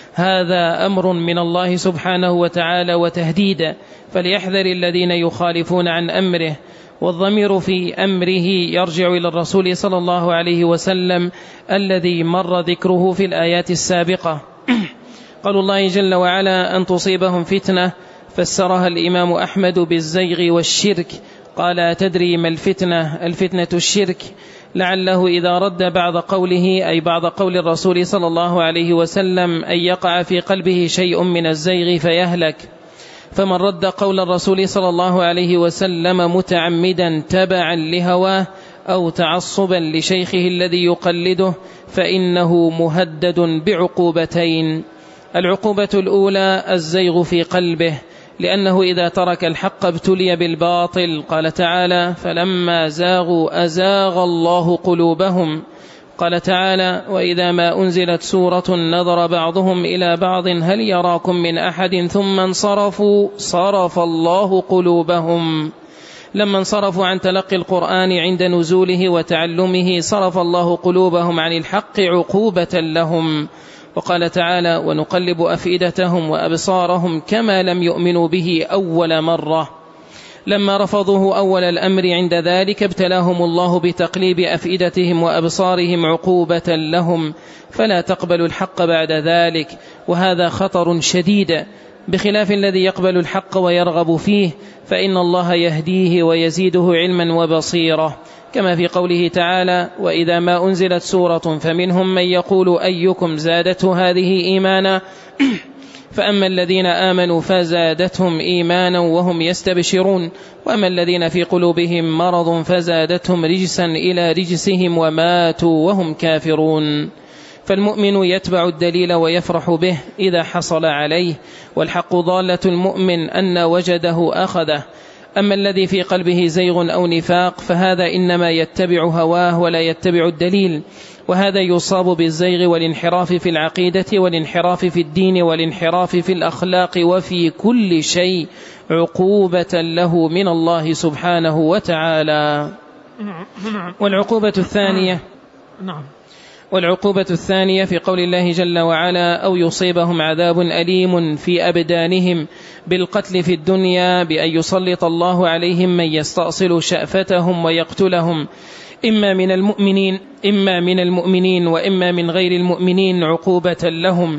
هذا أمر من الله سبحانه وتعالى وتهديد، فليحذر الذين يخالفون عن أمره. والضمير في أمره يرجع إلى الرسول صلى الله عليه وسلم الذي مر ذكره في الآيات السابقة. قال الله جل وعلا: أن تصيبهم فتنة، فسرها الإمام أحمد بالزيغ والشرك، قال: تدري ما الفتنة؟ الفتنة الشرك، لعله إذا رد بعض قوله أي بعض قول الرسول صلى الله عليه وسلم أن يقع في قلبه شيء من الزيغ فيهلك. فمن رد قول الرسول صلى الله عليه وسلم متعمدا تبعا لهواه أو تعصبا لشيخه الذي يقلده فإنه مهدد بعقوبتين. العقوبة الأولى الزيغ في قلبه، لأنه إذا ترك الحق ابتلي بالباطل. قال تعالى: فلما زاغوا أزاغ الله قلوبهم. قال تعالى: وإذا ما أنزلت سورة نظر بعضهم إلى بعض هل يراكم من أحد ثم انصرفوا صرف الله قلوبهم. لما انصرفوا عن تلقي القرآن عند نزوله وتعلمه صرف الله قلوبهم عن الحق عقوبة لهم. وقال تعالى: ونقلب أفئدتهم وأبصارهم كما لم يؤمنوا به أول مرة. لما رفضوه أول الأمر عند ذلك ابتلاهم الله بتقليب أفئدتهم وأبصارهم عقوبة لهم، فلا تقبل الحق بعد ذلك، وهذا خطر شديد، بخلاف الذي يقبل الحق ويرغب فيه، فإن الله يهديه ويزيده علما وبصيرة، كما في قوله تعالى: وإذا ما أنزلت سورة فمنهم من يقول أيكم زادته هذه إيمانا فأما الذين آمنوا فزادتهم إيمانا وهم يستبشرون، وأما الذين في قلوبهم مرض فزادتهم رجسا إلى رجسهم وماتوا وهم كافرون. فالمؤمن يتبع الدليل ويفرح به إذا حصل عليه، والحق ضالة المؤمن أن وجده أخذه. أما الذي في قلبه زيغ أو نفاق فهذا إنما يتبع هواه ولا يتبع الدليل، وهذا يصاب بالزيغ والانحراف في العقيدة والانحراف في الدين والانحراف في الأخلاق وفي كل شيء عقوبة له من الله سبحانه وتعالى. والعقوبة الثانية في قول الله جل وعلا: أو يصيبهم عذاب أليم في أبدانهم بالقتل في الدنيا بأن يسلط الله عليهم من يستأصل شأفتهم ويقتلهم، إما من المؤمنين وإما من غير المؤمنين عقوبة لهم.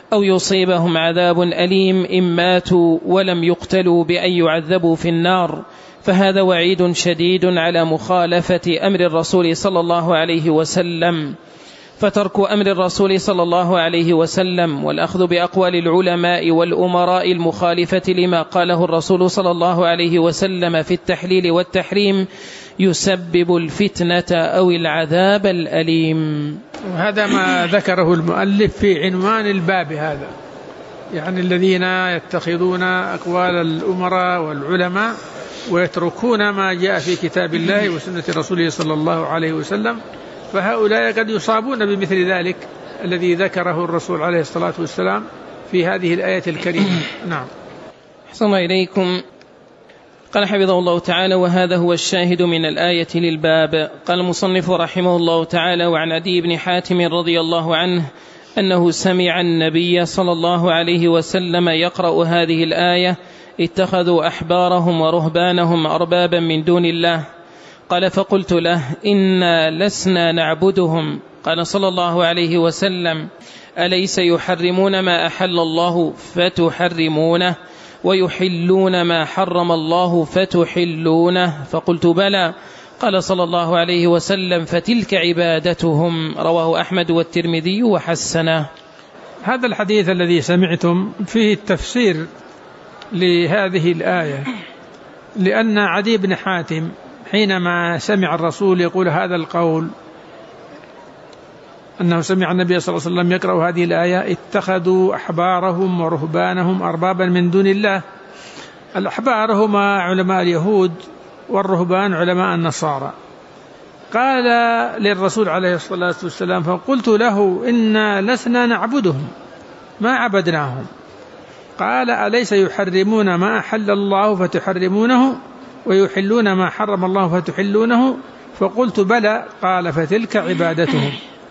أو يصيبهم عذاب أليم إن ماتوا ولم يقتلوا بأن يعذبوا في النار، فهذا وعيد شديد على مخالفة أمر الرسول صلى الله عليه وسلم. فترك أمر الرسول صلى الله عليه وسلم والأخذ بأقوال العلماء والأمراء المخالفة لما قاله الرسول صلى الله عليه وسلم في التحليل والتحريم يسبب الفتنة أو العذاب الأليم. وهذا ما ذكره المؤلف في عنوان الباب هذا، يعني الذين يتخذون أقوال الأمراء والعلماء ويتركون ما جاء في كتاب الله وسنة رسوله صلى الله عليه وسلم، فهؤلاء قد يصابون بمثل ذلك الذي ذكره الرسول عليه الصلاة والسلام في هذه الآية الكريمة. نعم. أحسن إليكم. قال حفظه الله تعالى: وهذا هو الشاهد من الآية للباب. قال المصنف رحمه الله تعالى: وعن عدي بن حاتم رضي الله عنه أنه سمع النبي صلى الله عليه وسلم يقرأ هذه الآية: اتخذوا أحبارهم ورهبانهم أربابا من دون الله. قال: فقلت له: إنا لسنا نعبدهم. قال صلى الله عليه وسلم: أليس يحرمون ما أحل الله فتحرمونه ويحلون ما حرم الله فتحلونه؟ فقلت: بلى. قال صلى الله عليه وسلم: فتلك عبادتهم. رواه أحمد والترمذي وحسنه. هذا الحديث الذي سمعتم فيه التفسير لهذه الآية، لأن عدي بن حاتم حينما سمع الرسول يقول هذا القول، أنه سمع النبي صلى الله عليه وسلم يقرأ هذه الآية: اتخذوا أحبارهم ورهبانهم أربابا من دون الله. الأحبار هما علماء اليهود والرهبان علماء النصارى. قال للرسول عليه الصلاة والسلام: فقلت له: إنا لسنا نعبدهم، ما عبدناهم. قال: أليس يحرمون ما أحل الله فتحرمونه ويحلون ما حرم الله فتحلونه؟ فقلت: بلى. قال: فتلك عبادتهم.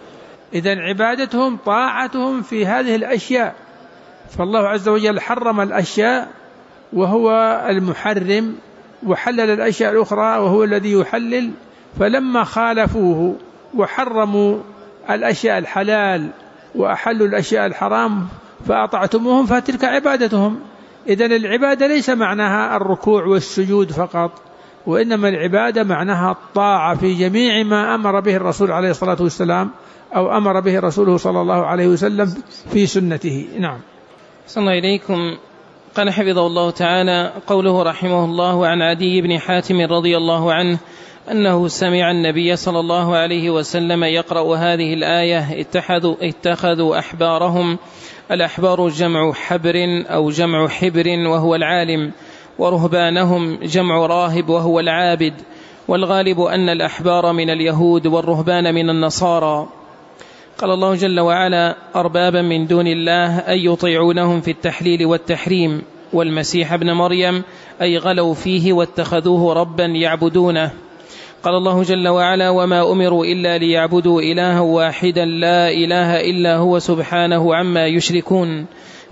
إذن عبادتهم طاعتهم في هذه الأشياء، فالله عز وجل حرم الأشياء وهو المحرم، وحلل الأشياء الأخرى وهو الذي يحلل، فلما خالفوه وحرموا الأشياء الحلال وأحلوا الأشياء الحرام فأطعتموهم فتلك عبادتهم. إذن العبادة ليس معناها الركوع والسجود فقط، وإنما العبادة معناها الطاعة في جميع ما أمر به الرسول عليه الصلاة والسلام أو أمر به رسوله صلى الله عليه وسلم في سنته. نعم. صلى الله إليكم. قال حفظه الله تعالى: قوله رحمه الله عن عدي بن حاتم رضي الله عنه أنه سمع النبي صلى الله عليه وسلم يقرأ هذه الآية: اتخذوا أحبارهم. الأحبار جمع حبر أو جمع حبر وهو العالم، ورهبانهم جمع راهب وهو العابد، والغالب أن الأحبار من اليهود والرهبان من النصارى. قال الله جل وعلا: أربابا من دون الله أن يطيعونهم في التحليل والتحريم، والمسيح ابن مريم أي غلوا فيه واتخذوه ربا يعبدونه. قال الله جل وعلا: وما أمروا إلا ليعبدوا إلها واحدا لا إله إلا هو سبحانه عما يشركون،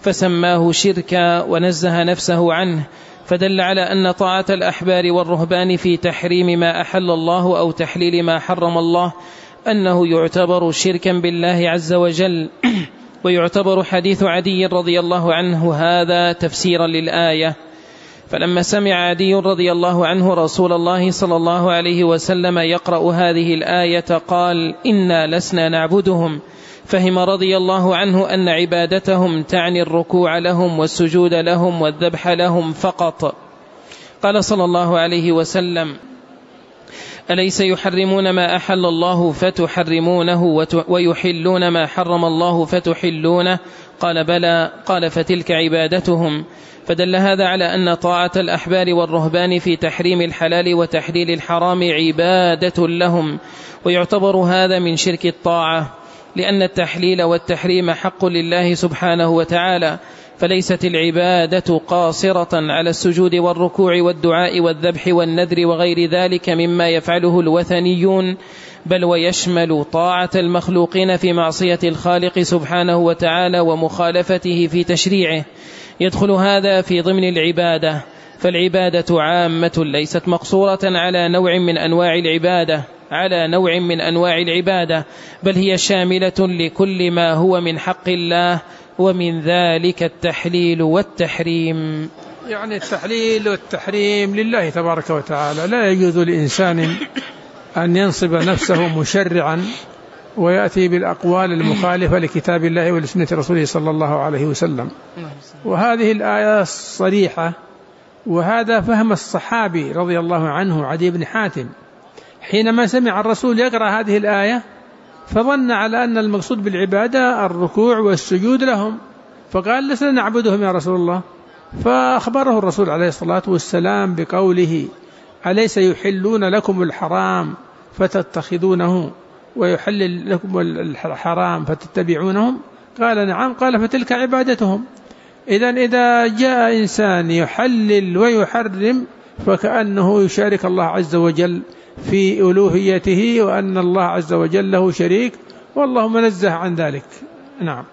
فسماه شركا ونزه نفسه عنه، فدل على أن طاعة الأحبار والرهبان في تحريم ما أحل الله أو تحليل ما حرم الله أنه يعتبر شركا بالله عز وجل. ويعتبر حديث عدي رضي الله عنه هذا تفسيرا للآية. فلما سمع عدي رضي الله عنه رسول الله صلى الله عليه وسلم يقرأ هذه الآية قال: إنا لسنا نعبدهم، فهم رضي الله عنه أن عبادتهم تعني الركوع لهم والسجود لهم والذبح لهم فقط. قال صلى الله عليه وسلم: أليس يحرمون ما أحل الله فتحرمونه ويحلون ما حرم الله فتحلونه؟ قال: بلى. قال: فتلك عبادتهم. فدل هذا على أن طاعة الأحبار والرهبان في تحريم الحلال وتحليل الحرام عبادة لهم، ويعتبر هذا من شرك الطاعة، لأن التحليل والتحريم حق لله سبحانه وتعالى، فليست العبادة قاصرة على السجود والركوع والدعاء والذبح والنذر وغير ذلك مما يفعله الوثنيون، بل ويشمل طاعة المخلوقين في معصية الخالق سبحانه وتعالى ومخالفته في تشريعه. يدخل هذا في ضمن العبادة، فالعبادة عامة ليست مقصورة على نوع من أنواع العبادة، بل هي شاملة لكل ما هو من حق الله ومن ذلك التحليل والتحريم. يعني التحليل والتحريم لله تبارك وتعالى، لا يجوز لإنسان أن ينصب نفسه مشرعا ويأتي بالأقوال المخالفة لكتاب الله ولسنة رسوله صلى الله عليه وسلم. وهذه الآية صريحة، وهذا فهم الصحابي رضي الله عنه عدي بن حاتم حينما سمع الرسول يقرأ هذه الآية، فظن على أن المقصود بالعبادة الركوع والسجود لهم، فقال لسنا نعبدهم يا رسول الله. فأخبره الرسول عليه الصلاة والسلام بقوله: أليس يحلون لكم الحرام فتتخذونه ويحلل لكم الحرام فتتبعونهم؟ قال: نعم. قال: فتلك عبادتهم. إذا جاء إنسان يحلل ويحرم فكأنه يشارك الله عز وجل في ألوهيته، وأن الله عز وجل له شريك، والله منزه عن ذلك. نعم.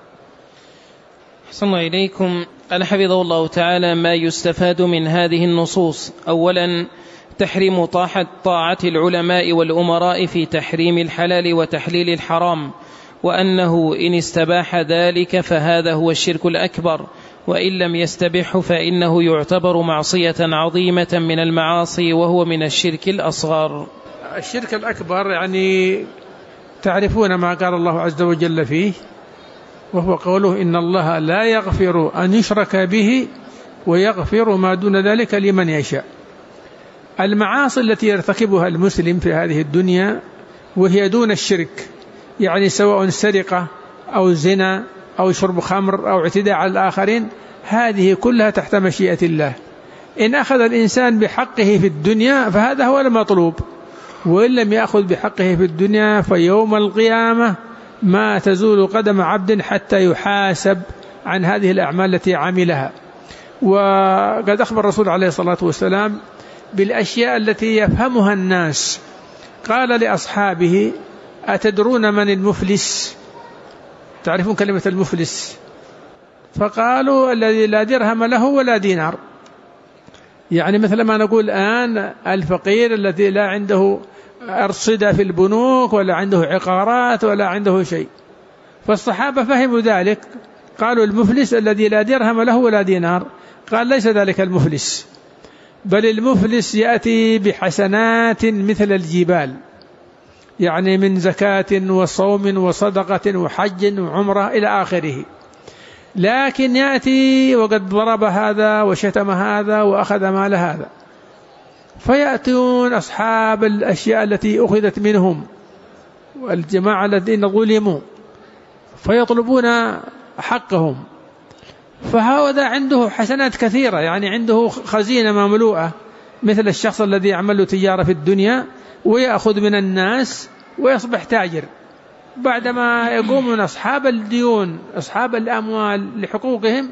أحسن الله إليكم. قال حفظه الله تعالى: ما يستفاد من هذه النصوص: أولا تحريم طاعة العلماء والأمراء في تحريم الحلال وتحليل الحرام، وأنه إن استباح ذلك فهذا هو الشرك الأكبر، وإن لم يستبح فإنه يعتبر معصية عظيمة من المعاصي، وهو من الشرك الأصغر. الشرك الأكبر يعني تعرفون ما قال الله عز وجل فيه، وهو قوله: إن الله لا يغفر أن يشرك به ويغفر ما دون ذلك لمن يشاء. المعاصي التي يرتكبها المسلم في هذه الدنيا وهي دون الشرك، يعني سواء سرقة أو زنا أو شرب خمر أو اعتداء على الآخرين، هذه كلها تحت مشيئة الله. إن أخذ الإنسان بحقه في الدنيا فهذا هو المطلوب، وإن لم يأخذ بحقه في الدنيا فيوم القيامة ما تزول قدم عبد حتى يحاسب عن هذه الأعمال التي عملها. وقد أخبر الرسول عليه الصلاة والسلام بالأشياء التي يفهمها الناس. قال لأصحابه: أتدرون من المفلس؟ تعرفون كلمة المفلس؟ فقالوا: الذي لا درهم له ولا دينار. يعني مثل ما نقول الآن الفقير الذي لا عنده أرصدة في البنوك ولا عنده عقارات ولا عنده شيء. فالصحابة فهموا ذلك، قالوا: المفلس الذي لا درهم له ولا دينار. قال: ليس ذلك المفلس، بل المفلس يأتي بحسنات مثل الجبال، يعني من زكاة وصوم وصدقة وحج وعمرة إلى آخره، لكن يأتي وقد ضرب هذا وشتم هذا وأخذ مال هذا. فيأتون أصحاب الأشياء التي أخذت منهم والجماعة الذين ظلموا فيطلبون حقهم، فهذا عنده حسنات كثيرة، يعني عنده خزينة مملوءة، مثل الشخص الذي يعمل تجارة في الدنيا ويأخذ من الناس ويصبح تاجر، بعدما يقوم من أصحاب الديون أصحاب الأموال لحقوقهم،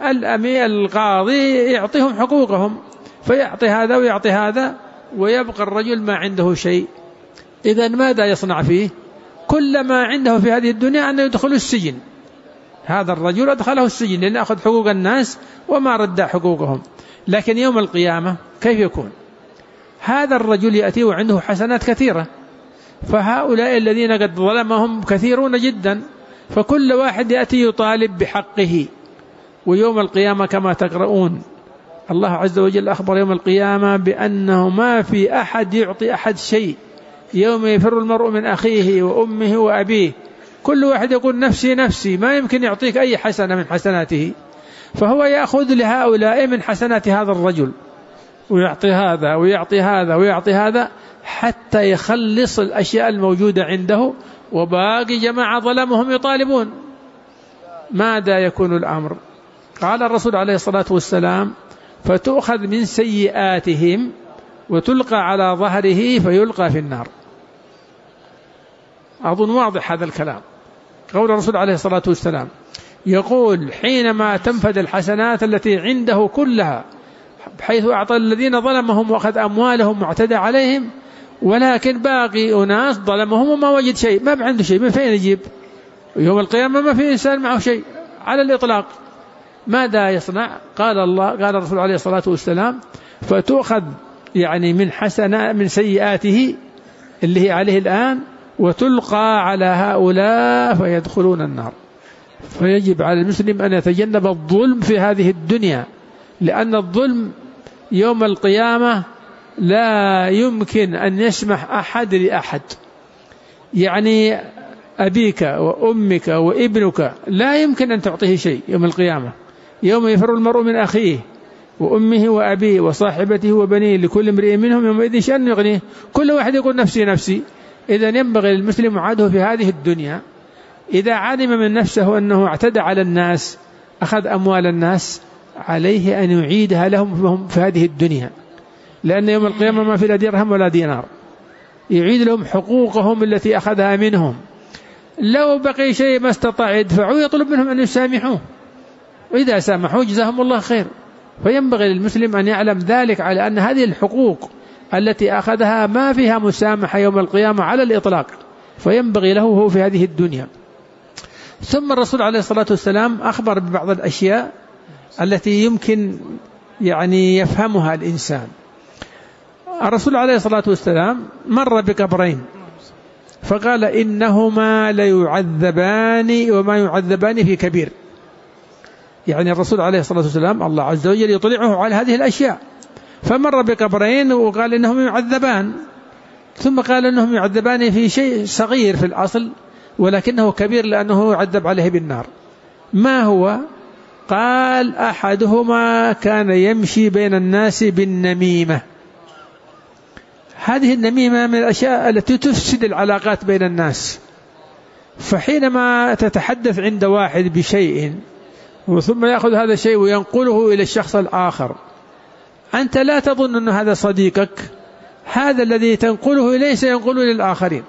القاضي يعطيهم حقوقهم، فيعطي هذا ويعطي هذا، ويبقى الرجل ما عنده شيء. إذن ماذا يصنع فيه؟ كل ما عنده في هذه الدنيا أن يدخل السجن. هذا الرجل أدخله السجن لأن أخذ حقوق الناس وما رد حقوقهم. لكن يوم القيامة كيف يكون؟ هذا الرجل يأتي وعنده حسنات كثيرة، فهؤلاء الذين قد ظلمهم كثيرون جدا، فكل واحد يأتي يطالب بحقه. ويوم القيامة كما تقرؤون الله عز وجل أخبر يوم القيامة بأنه ما في أحد يعطي أحد شيء، يوم يفر المرء من أخيه وأمه وأبيه، كل واحد يقول نفسي نفسي، ما يمكن يعطيك أي حسنة من حسناته. فهو يأخذ لهؤلاء من حسنات هذا الرجل ويعطي هذا ويعطي هذا ويعطي هذا حتى يخلص الأشياء الموجودة عنده، وباقي جماعة ظلمهم يطالبون. ماذا يكون الأمر؟ قال الرسول عليه الصلاة والسلام: فتؤخذ من سيئاتهم وتلقى على ظهره فيلقى في النار. أظن واضح هذا الكلام. قول الرسول عليه الصلاة والسلام يقول: حينما تنفذ الحسنات التي عنده كلها، بحيث أعطى الذين ظلمهم وأخذ أموالهم واعتدى عليهم، ولكن باقي أناس ظلمهم وما وجد شيء، ما عنده شيء، من فين يجيب؟ يوم القيامة ما في إنسان معه شيء على الإطلاق. ماذا يصنع؟ قال الرسول عليه الصلاة والسلام: فتؤخذ يعني من سيئاته اللي هي عليه الآن، وتلقى على هؤلاء فيدخلون النار. فيجب على المسلم أن يتجنب الظلم في هذه الدنيا، لأن الظلم يوم القيامة لا يمكن أن يسمح أحد لأحد. يعني أبيك وأمك وابنك لا يمكن أن تعطيه شيء يوم القيامة، يوم يفر المرء من أخيه وأمه وأبيه وصاحبته وبنيه لكل امرئ منهم يومئذ شأن يغنيه، كل واحد يقول نفسي نفسي. إذن ينبغي للمسلم عاده في هذه الدنيا إذا علم من نفسه أنه اعتدى على الناس، أخذ أموال الناس، عليه أن يعيدها لهم في هذه الدنيا، لأن يوم القيامة ما في لا درهم ولا دينار، يعيد لهم حقوقهم التي أخذها منهم. لو بقي شيء ما استطاع يدفعوا يطلب منهم أن يسامحوه، وإذا سامحوا جزاهم الله خير. فينبغي للمسلم أن يعلم ذلك، على أن هذه الحقوق التي أخذها ما فيها مسامحة يوم القيامة على الإطلاق، فينبغي له هو في هذه الدنيا. ثم الرسول عليه الصلاة والسلام أخبر ببعض الأشياء التي يمكن يعني يفهمها الإنسان. الرسول عليه الصلاة والسلام مر بقبرين فقال إنهما ليعذبان وما يعذبان في كبير. يعني الرسول عليه الصلاة والسلام الله عز وجل يطلعه على هذه الأشياء، فمر بقبرين وقال إنهم يعذبان، ثم قال إنهم يعذبان في شيء صغير في الأصل ولكنه كبير لأنه يعذب عليه بالنار. ما هو؟ قال أحدهما كان يمشي بين الناس بالنميمة. هذه النميمة من الأشياء التي تفسد العلاقات بين الناس، فحينما تتحدث عند واحد بشيء ثم يأخذ هذا الشيء وينقله إلى الشخص الآخر، أنت لا تظن أن هذا صديقك، هذا الذي تنقله إليه سينقله للآخرين.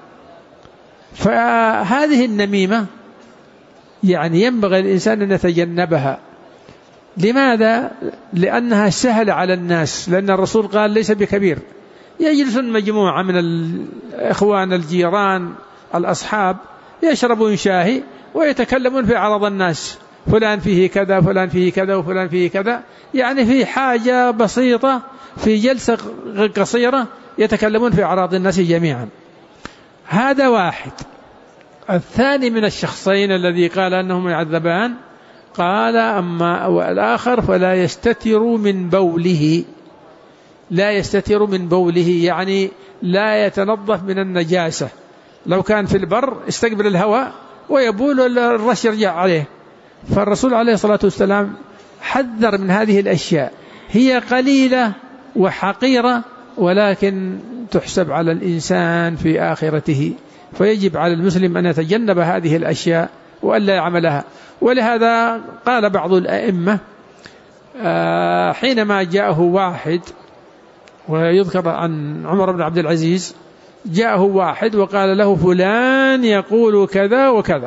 فهذه النميمة يعني ينبغي الإنسان أن يتجنبها. لماذا؟ لأنها سهلة على الناس، لأن الرسول قال ليس بكبير. يجلس مجموعة من الإخوان الجيران الأصحاب يشربون شاهي ويتكلمون في عرض الناس، فلان فيه كذا فلان فيه كذا وفلان فيه كذا، يعني في حاجة بسيطة في جلسة قصيرة يتكلمون في أعراض الناس جميعا. هذا واحد. الثاني من الشخصين الذي قال أنهم يعذبان قال أما والآخر فلا يستتر من بوله. لا يستتر من بوله يعني لا يتنظف من النجاسة. لو كان في البر استقبل الهواء ويبول الرش يرجع عليه. فالرسول عليه الصلاة والسلام حذر من هذه الأشياء، هي قليلة وحقيرة ولكن تحسب على الإنسان في آخرته، فيجب على المسلم أن يتجنب هذه الأشياء وألا يعملها. ولهذا قال بعض الأئمة حينما جاءه واحد، ويذكر عن عمر بن عبد العزيز، جاءه واحد وقال له فلان يقول كذا وكذا،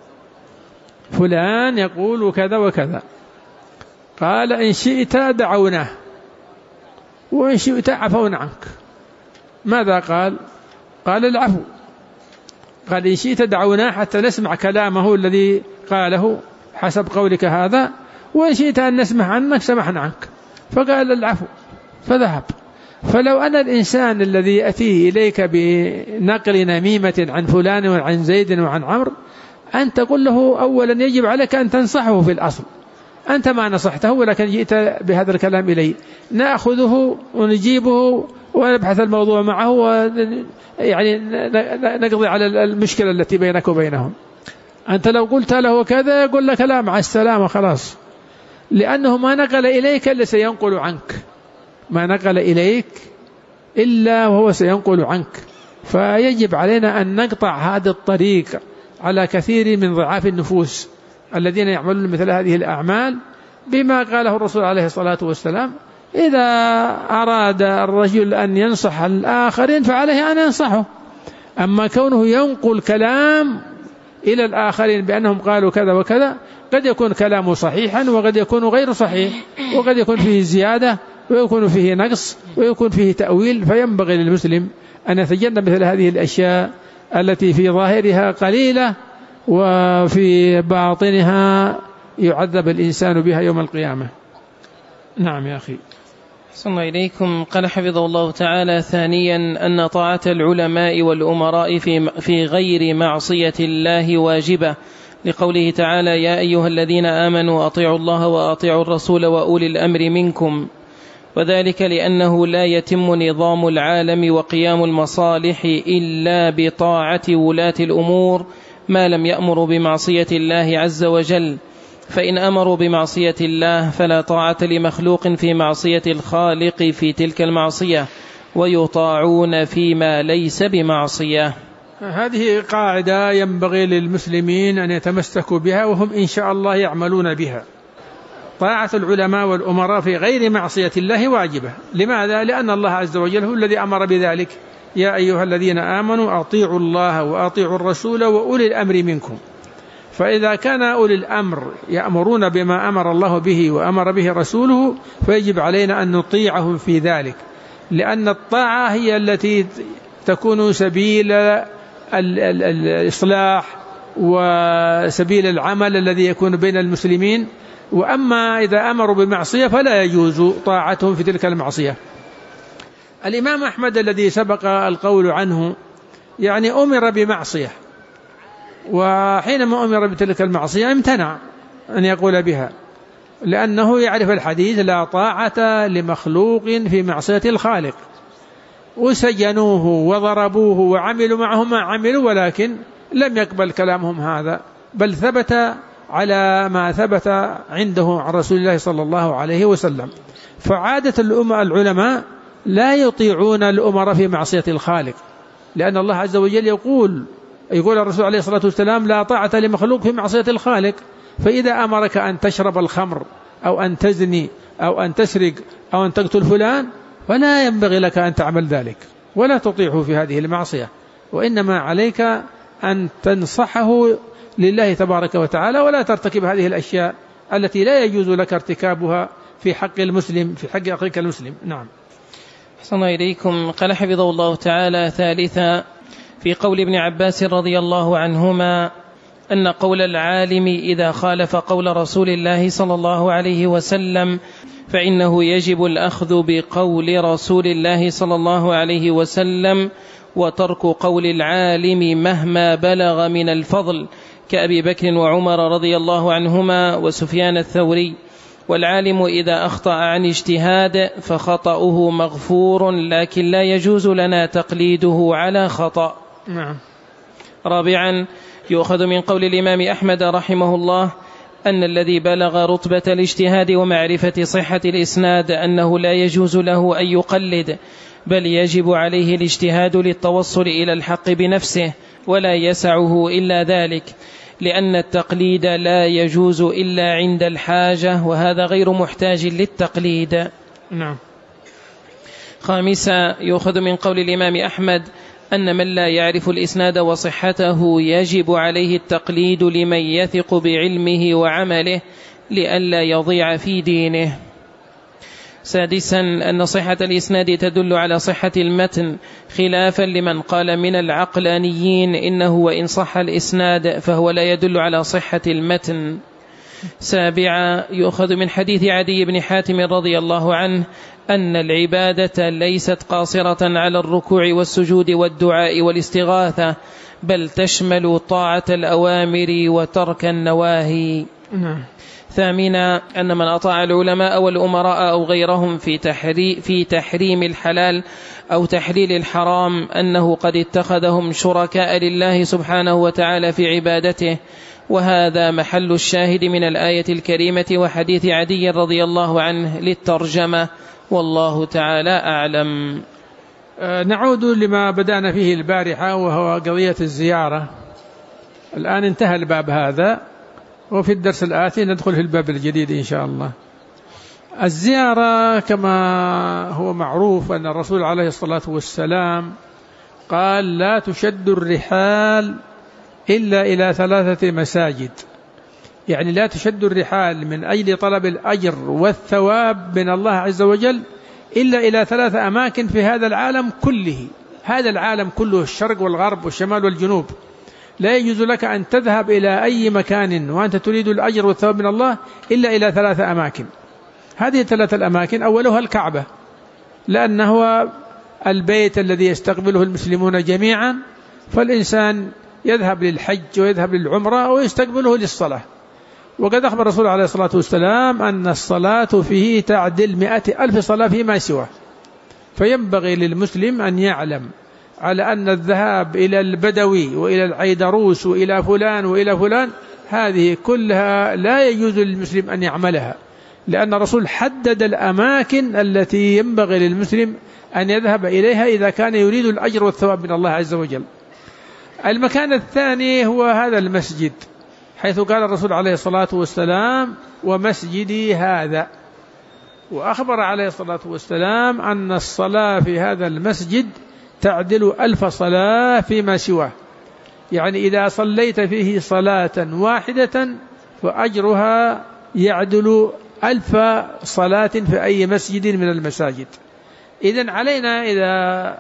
فلان يقول كذا وكذا. قال إن شئت دعوناه وإن شئت عفونا عنك. ماذا قال؟ قال العفو. قال إن شئت دعوناه حتى نسمع كلامه الذي قاله حسب قولك هذا، وإن شئت أن نسمح عنك سمحنا عنك. فقال العفو فذهب. فلو أن الإنسان الذي يأتيه إليك بنقل نميمة عن فلان وعن زيد وعن عمرو، أن تقول له أولا يجب عليك أن تنصحه في الأصل، أنت ما نصحته ولكن جئت بهذا الكلام إليه، نأخذه ونجيبه ونبحث الموضوع معه يعني نقضي على المشكلة التي بينك وبينهم. أنت لو قلت له كذا يقول لك لا مع السلامة خلاص، لأنه ما نقل إليك إلا سينقل عنك، ما نقل إليك إلا وهو سينقل عنك. فيجب علينا أن نقطع هذا الطريق على كثير من ضعاف النفوس الذين يعملون مثل هذه الأعمال، بما قاله الرسول عليه الصلاة والسلام إذا أراد الرجل أن ينصح الآخرين فعليه أن ينصحه. أما كونه ينقل كلام إلى الآخرين بأنهم قالوا كذا وكذا، قد يكون كلامه صحيحا وقد يكون غير صحيح، وقد يكون فيه زيادة ويكون فيه نقص ويكون فيه تأويل. فينبغي للمسلم أن يتجنب مثل هذه الأشياء التي في ظاهرها قليلة وفي باطنها يعذب الإنسان بها يوم القيامة. نعم يا أخي. أحسن الله إليكم. قال حفظه الله تعالى: ثانيا أن طاعة العلماء والأمراء في غير معصية الله واجبة، لقوله تعالى: يا أيها الذين آمنوا أطيعوا الله وأطيعوا الرسول وأولي الأمر منكم، وذلك لأنه لا يتم نظام العالم وقيام المصالح إلا بطاعة ولاة الأمور ما لم يأمروا بمعصية الله عز وجل، فإن أمروا بمعصية الله فلا طاعة لمخلوق في معصية الخالق في تلك المعصية، ويطاعون فيما ليس بمعصية. هذه قاعدة ينبغي للمسلمين أن يتمسكوا بها، وهم إن شاء الله يعملون بها. طاعة العلماء والأمراء في غير معصية الله واجبة. لماذا؟ لأن الله عز وجل هو الذي أمر بذلك: يا أيها الذين آمنوا أطيعوا الله وأطيعوا الرسول وأولي الأمر منكم. فإذا كان أولي الأمر يأمرون بما أمر الله به وأمر به رسوله، فيجب علينا أن نطيعهم في ذلك، لأن الطاعة هي التي تكون سبيل الإصلاح وسبيل العمل الذي يكون بين المسلمين. وأما إذا أمروا بمعصية فلا يجوز طاعتهم في تلك المعصية. الإمام أحمد الذي سبق القول عنه يعني أمر بمعصية، وحينما أمر بتلك المعصية امتنع أن يقول بها، لأنه يعرف الحديث: لا طاعة لمخلوق في معصية الخالق. وسجنوه وضربوه وعملوا معه ما عملوا، ولكن لم يقبل كلامهم هذا، بل ثبت على ما ثبت عنده عن رسول الله صلى الله عليه وسلم. فعادة العلماء لا يطيعون الأمر في معصية الخالق، لأن الله عز وجل يقول الرسول عليه الصلاة والسلام: لا طاعة لمخلوق في معصية الخالق. فإذا أمرك أن تشرب الخمر أو أن تزني أو أن تسرق أو أن تقتل فلان، فلا ينبغي لك أن تعمل ذلك ولا تطيعه في هذه المعصية، وإنما عليك أن تنصحه لله تبارك وتعالى، ولا ترتكب هذه الأشياء التي لا يجوز لك ارتكابها في حق المسلم، في حق أخيك المسلم. نعم. أحسن إليكم. قال حفظه الله تعالى: ثالثا، في قول ابن عباس رضي الله عنهما أن قول العالم إذا خالف قول رسول الله صلى الله عليه وسلم فإنه يجب الأخذ بقول رسول الله صلى الله عليه وسلم، وترك قول العالم مهما بلغ من الفضل، كأبي بكر وعمر رضي الله عنهما وسفيان الثوري. والعالم إذا أخطأ عن اجتهاد فخطأه مغفور، لكن لا يجوز لنا تقليده على خطأ. نعم. رابعا، يؤخذ من قول الإمام أحمد رحمه الله أن الذي بلغ رتبة الاجتهاد ومعرفة صحة الإسناد أنه لا يجوز له أن يقلد، بل يجب عليه الاجتهاد للتوصل إلى الحق بنفسه، ولا يسعه إلا ذلك، لأن التقليد لا يجوز إلا عند الحاجة، وهذا غير محتاج للتقليد. نعم. خامسا، يؤخذ من قول الإمام أحمد أن من لا يعرف الإسناد وصحته يجب عليه التقليد لمن يثق بعلمه وعمله لئلا يضيع في دينه. سادسا، أن صحة الإسناد تدل على صحة المتن، خلافا لمن قال من العقلانيين إنه وإن صح الإسناد فهو لا يدل على صحة المتن. سابعا، يؤخذ من حديث عدي بن حاتم رضي الله عنه أن العبادة ليست قاصرة على الركوع والسجود والدعاء والاستغاثة، بل تشمل طاعة الأوامر وترك النواهي. ثامنا، أن من أطاع العلماء والأمراء أو غيرهم في تحريم الحلال أو تحليل الحرام أنه قد اتخذهم شركاء لله سبحانه وتعالى في عبادته، وهذا محل الشاهد من الآية الكريمة وحديث عدي رضي الله عنه للترجمة، والله تعالى أعلم. نعود لما بدأنا فيه البارحة، وهو قضية الزيارة. الآن انتهى الباب هذا، وفي الدرس الآتي ندخل في الباب الجديد إن شاء الله. الزيارة كما هو معروف أن الرسول عليه الصلاة والسلام قال: لا تشد الرحال إلا إلى 3 مساجد، يعني لا تشد الرحال من أجل طلب الأجر والثواب من الله عز وجل إلا إلى 3 أماكن في هذا العالم كله. هذا العالم كله، الشرق والغرب والشمال والجنوب، لا يجوز لك أن تذهب إلى أي مكان وأنت تريد الأجر والثواب من الله إلا إلى 3 أماكن. هذه 3 الأماكن أولها الكعبة، لأنه البيت الذي يستقبله المسلمون جميعا، فالإنسان يذهب للحج ويذهب للعمرة ويستقبله للصلاة. وقد أخبر الرسول عليه الصلاة والسلام أن الصلاة فيه تعدل 100,000 صلاة فيما سواه. فينبغي للمسلم أن يعلم على أن الذهاب إلى البدوي وإلى العيدروس وإلى فلان وإلى فلان هذه كلها لا يجوز للمسلم أن يعملها، لأن الرسول حدد الأماكن التي ينبغي للمسلم أن يذهب إليها إذا كان يريد الأجر والثواب من الله عز وجل. المكان الثاني هو هذا المسجد، حيث قال الرسول عليه الصلاة والسلام ومسجدي هذا، وأخبر عليه الصلاة والسلام أن الصلاة في هذا المسجد تعدل 1000 صلاة فيما سواه، يعني إذا صليت فيه صلاة واحدة فأجرها يعدل 1000 صلاة في أي مسجد من المساجد. إذن علينا إذا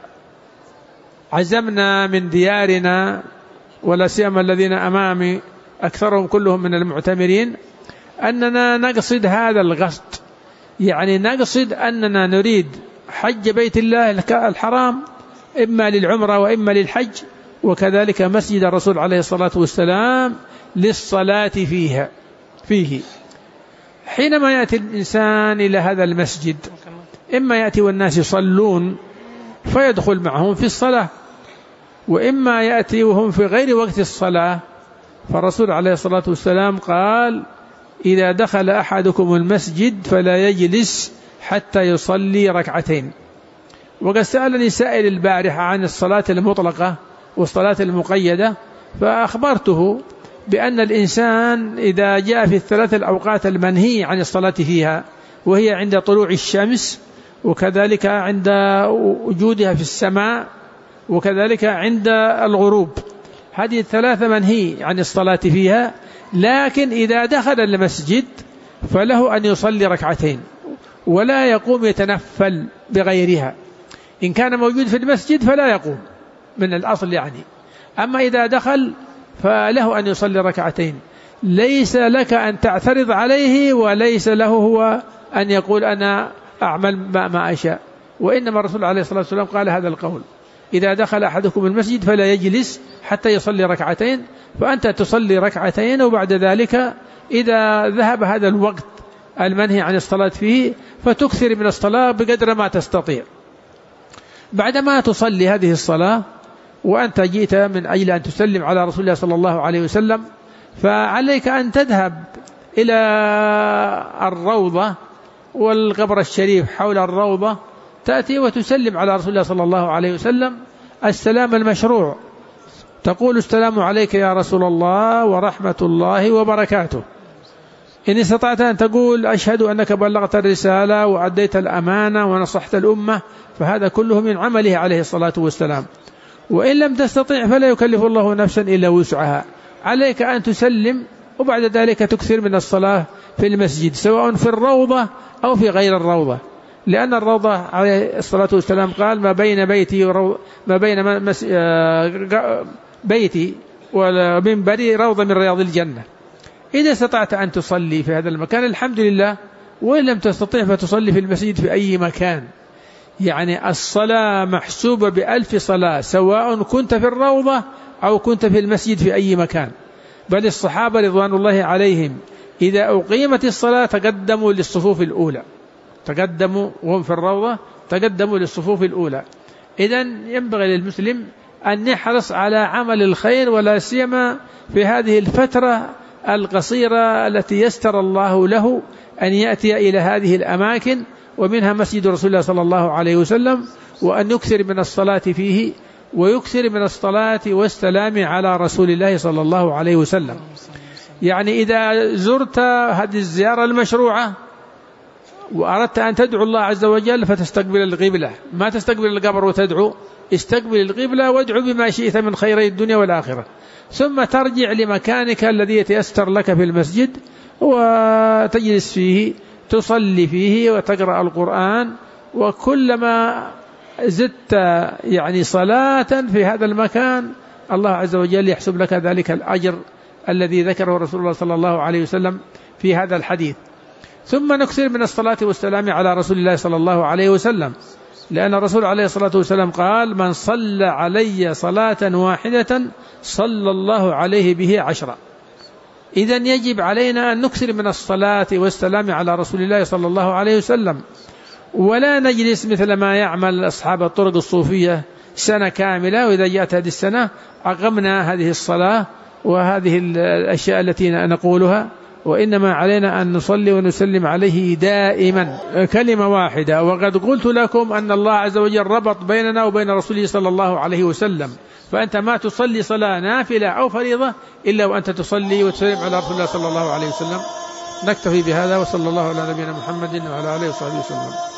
عزمنا من ديارنا، ولا سيما الذين أمامي أكثرهم كلهم من المعتمرين، أننا نقصد هذا القصد، يعني نقصد أننا نريد حج بيت الله الحرام إما للعمرة وإما للحج، وكذلك مسجد الرسول عليه الصلاة والسلام للصلاة فيه. حينما يأتي الإنسان إلى هذا المسجد إما يأتي والناس يصلون فيدخل معهم في الصلاة، وإما يأتي وهم في غير وقت الصلاة. فالرسول عليه الصلاة والسلام قال إذا دخل أحدكم المسجد فلا يجلس حتى يصلي ركعتين. وقد سألني سائل البارحة عن الصلاة المطلقة والصلاة المقيدة، فأخبرته بأن الإنسان إذا جاء في الثلاث الأوقات المنهي عن الصلاة فيها، وهي عند طلوع الشمس، وكذلك عند وجودها في السماء، وكذلك عند الغروب، هذه الثلاثة منهي عن الصلاة فيها. لكن إذا دخل المسجد فله أن يصلي ركعتين ولا يقوم يتنفل بغيرها. إن كان موجود في المسجد فلا يقوم من الأصل يعني، أما إذا دخل فله أن يصلي ركعتين، ليس لك أن تعترض عليه، وليس له هو أن يقول أنا أعمل ما أشاء. وإنما الرسول عليه الصلاة والسلام قال هذا القول إذا دخل أحدكم المسجد فلا يجلس حتى يصلي ركعتين، فأنت تصلي ركعتين، وبعد ذلك إذا ذهب هذا الوقت المنهي عن الصلاة فيه فتكثر من الصلاة بقدر ما تستطيع. بعدما تصلي هذه الصلاة وأنت جئت من أجل أن تسلم على رسول الله صلى الله عليه وسلم، فعليك أن تذهب إلى الروضة والقبر الشريف حول الروضة، تأتي وتسلم على رسول الله صلى الله عليه وسلم السلام المشروع، تقول السلام عليك يا رسول الله ورحمة الله وبركاته. إن استطعت أن تقول أشهد أنك بلغت الرسالة وأديت الأمانة ونصحت الأمة، فهذا كله من عمله عليه الصلاة والسلام. وإن لم تستطيع فلا يكلف الله نفسا إلا وسعها، عليك أن تسلم، وبعد ذلك تكثر من الصلاة في المسجد سواء في الروضة أو في غير الروضة، لأن الروضة عليه الصلاة والسلام قال ما بين بيتي ومنبري روضة من رياض الجنة. إذا استطعت أن تصلي في هذا المكان الحمد لله، وإن لم تستطيع فتصلي في المسجد في أي مكان. يعني الصلاة محسوبة ب1000 صلاة سواء كنت في الروضة أو كنت في المسجد في أي مكان. بل الصحابة رضوان الله عليهم إذا أقيمت الصلاة تقدموا للصفوف الأولى، تقدموا وهم في الروضة تقدموا للصفوف الأولى. إذن ينبغي للمسلم أن يحرص على عمل الخير، ولا سيما في هذه الفترة القصيرة التي يستر الله له أن يأتي إلى هذه الأماكن، ومنها مسجد رسول الله صلى الله عليه وسلم، وأن يكثر من الصلاة فيه، ويكثر من الصلاة والسلام على رسول الله صلى الله عليه وسلم. يعني إذا زرت هذه الزيارة المشروعة وأردت أن تدعو الله عز وجل فتستقبل القبلة، ما تستقبل القبر وتدعو، استقبل القبلة وادعو بما شئت من خيري الدنيا والآخرة، ثم ترجع لمكانك الذي يتيسر لك في المسجد وتجلس فيه تصلي فيه وتقرأ القرآن. وكلما زدت يعني صلاة في هذا المكان الله عز وجل يحسب لك ذلك الأجر الذي ذكره رسول الله صلى الله عليه وسلم في هذا الحديث. ثم نكثر من الصلاة والسلام على رسول الله صلى الله عليه وسلم، لأن الرسول عليه الصلاة والسلام قال: من صلى علي صلاة واحدة صلى الله عليه به 10. إذن يجب علينا أن نكثر من الصلاة والسلام على رسول الله صلى الله عليه وسلم، ولا نجلس مثل ما يعمل أصحاب الطرق الصوفية سنة كاملة، وإذا جاءت هذه السنة عقمنا هذه الصلاة وهذه الأشياء التي نقولها. وإنما علينا أن نصلي ونسلم عليه دائما كلمة واحدة. وقد قلت لكم أن الله عز وجل ربط بيننا وبين رسوله صلى الله عليه وسلم، فأنت ما تصلي صلاة نافلة أو فريضة إلا وأنت تصلي وتسلم على رسول الله صلى الله عليه وسلم. نكتفي بهذا، وصلى الله على نبينا محمد وعلى آله وصحبه وسلم.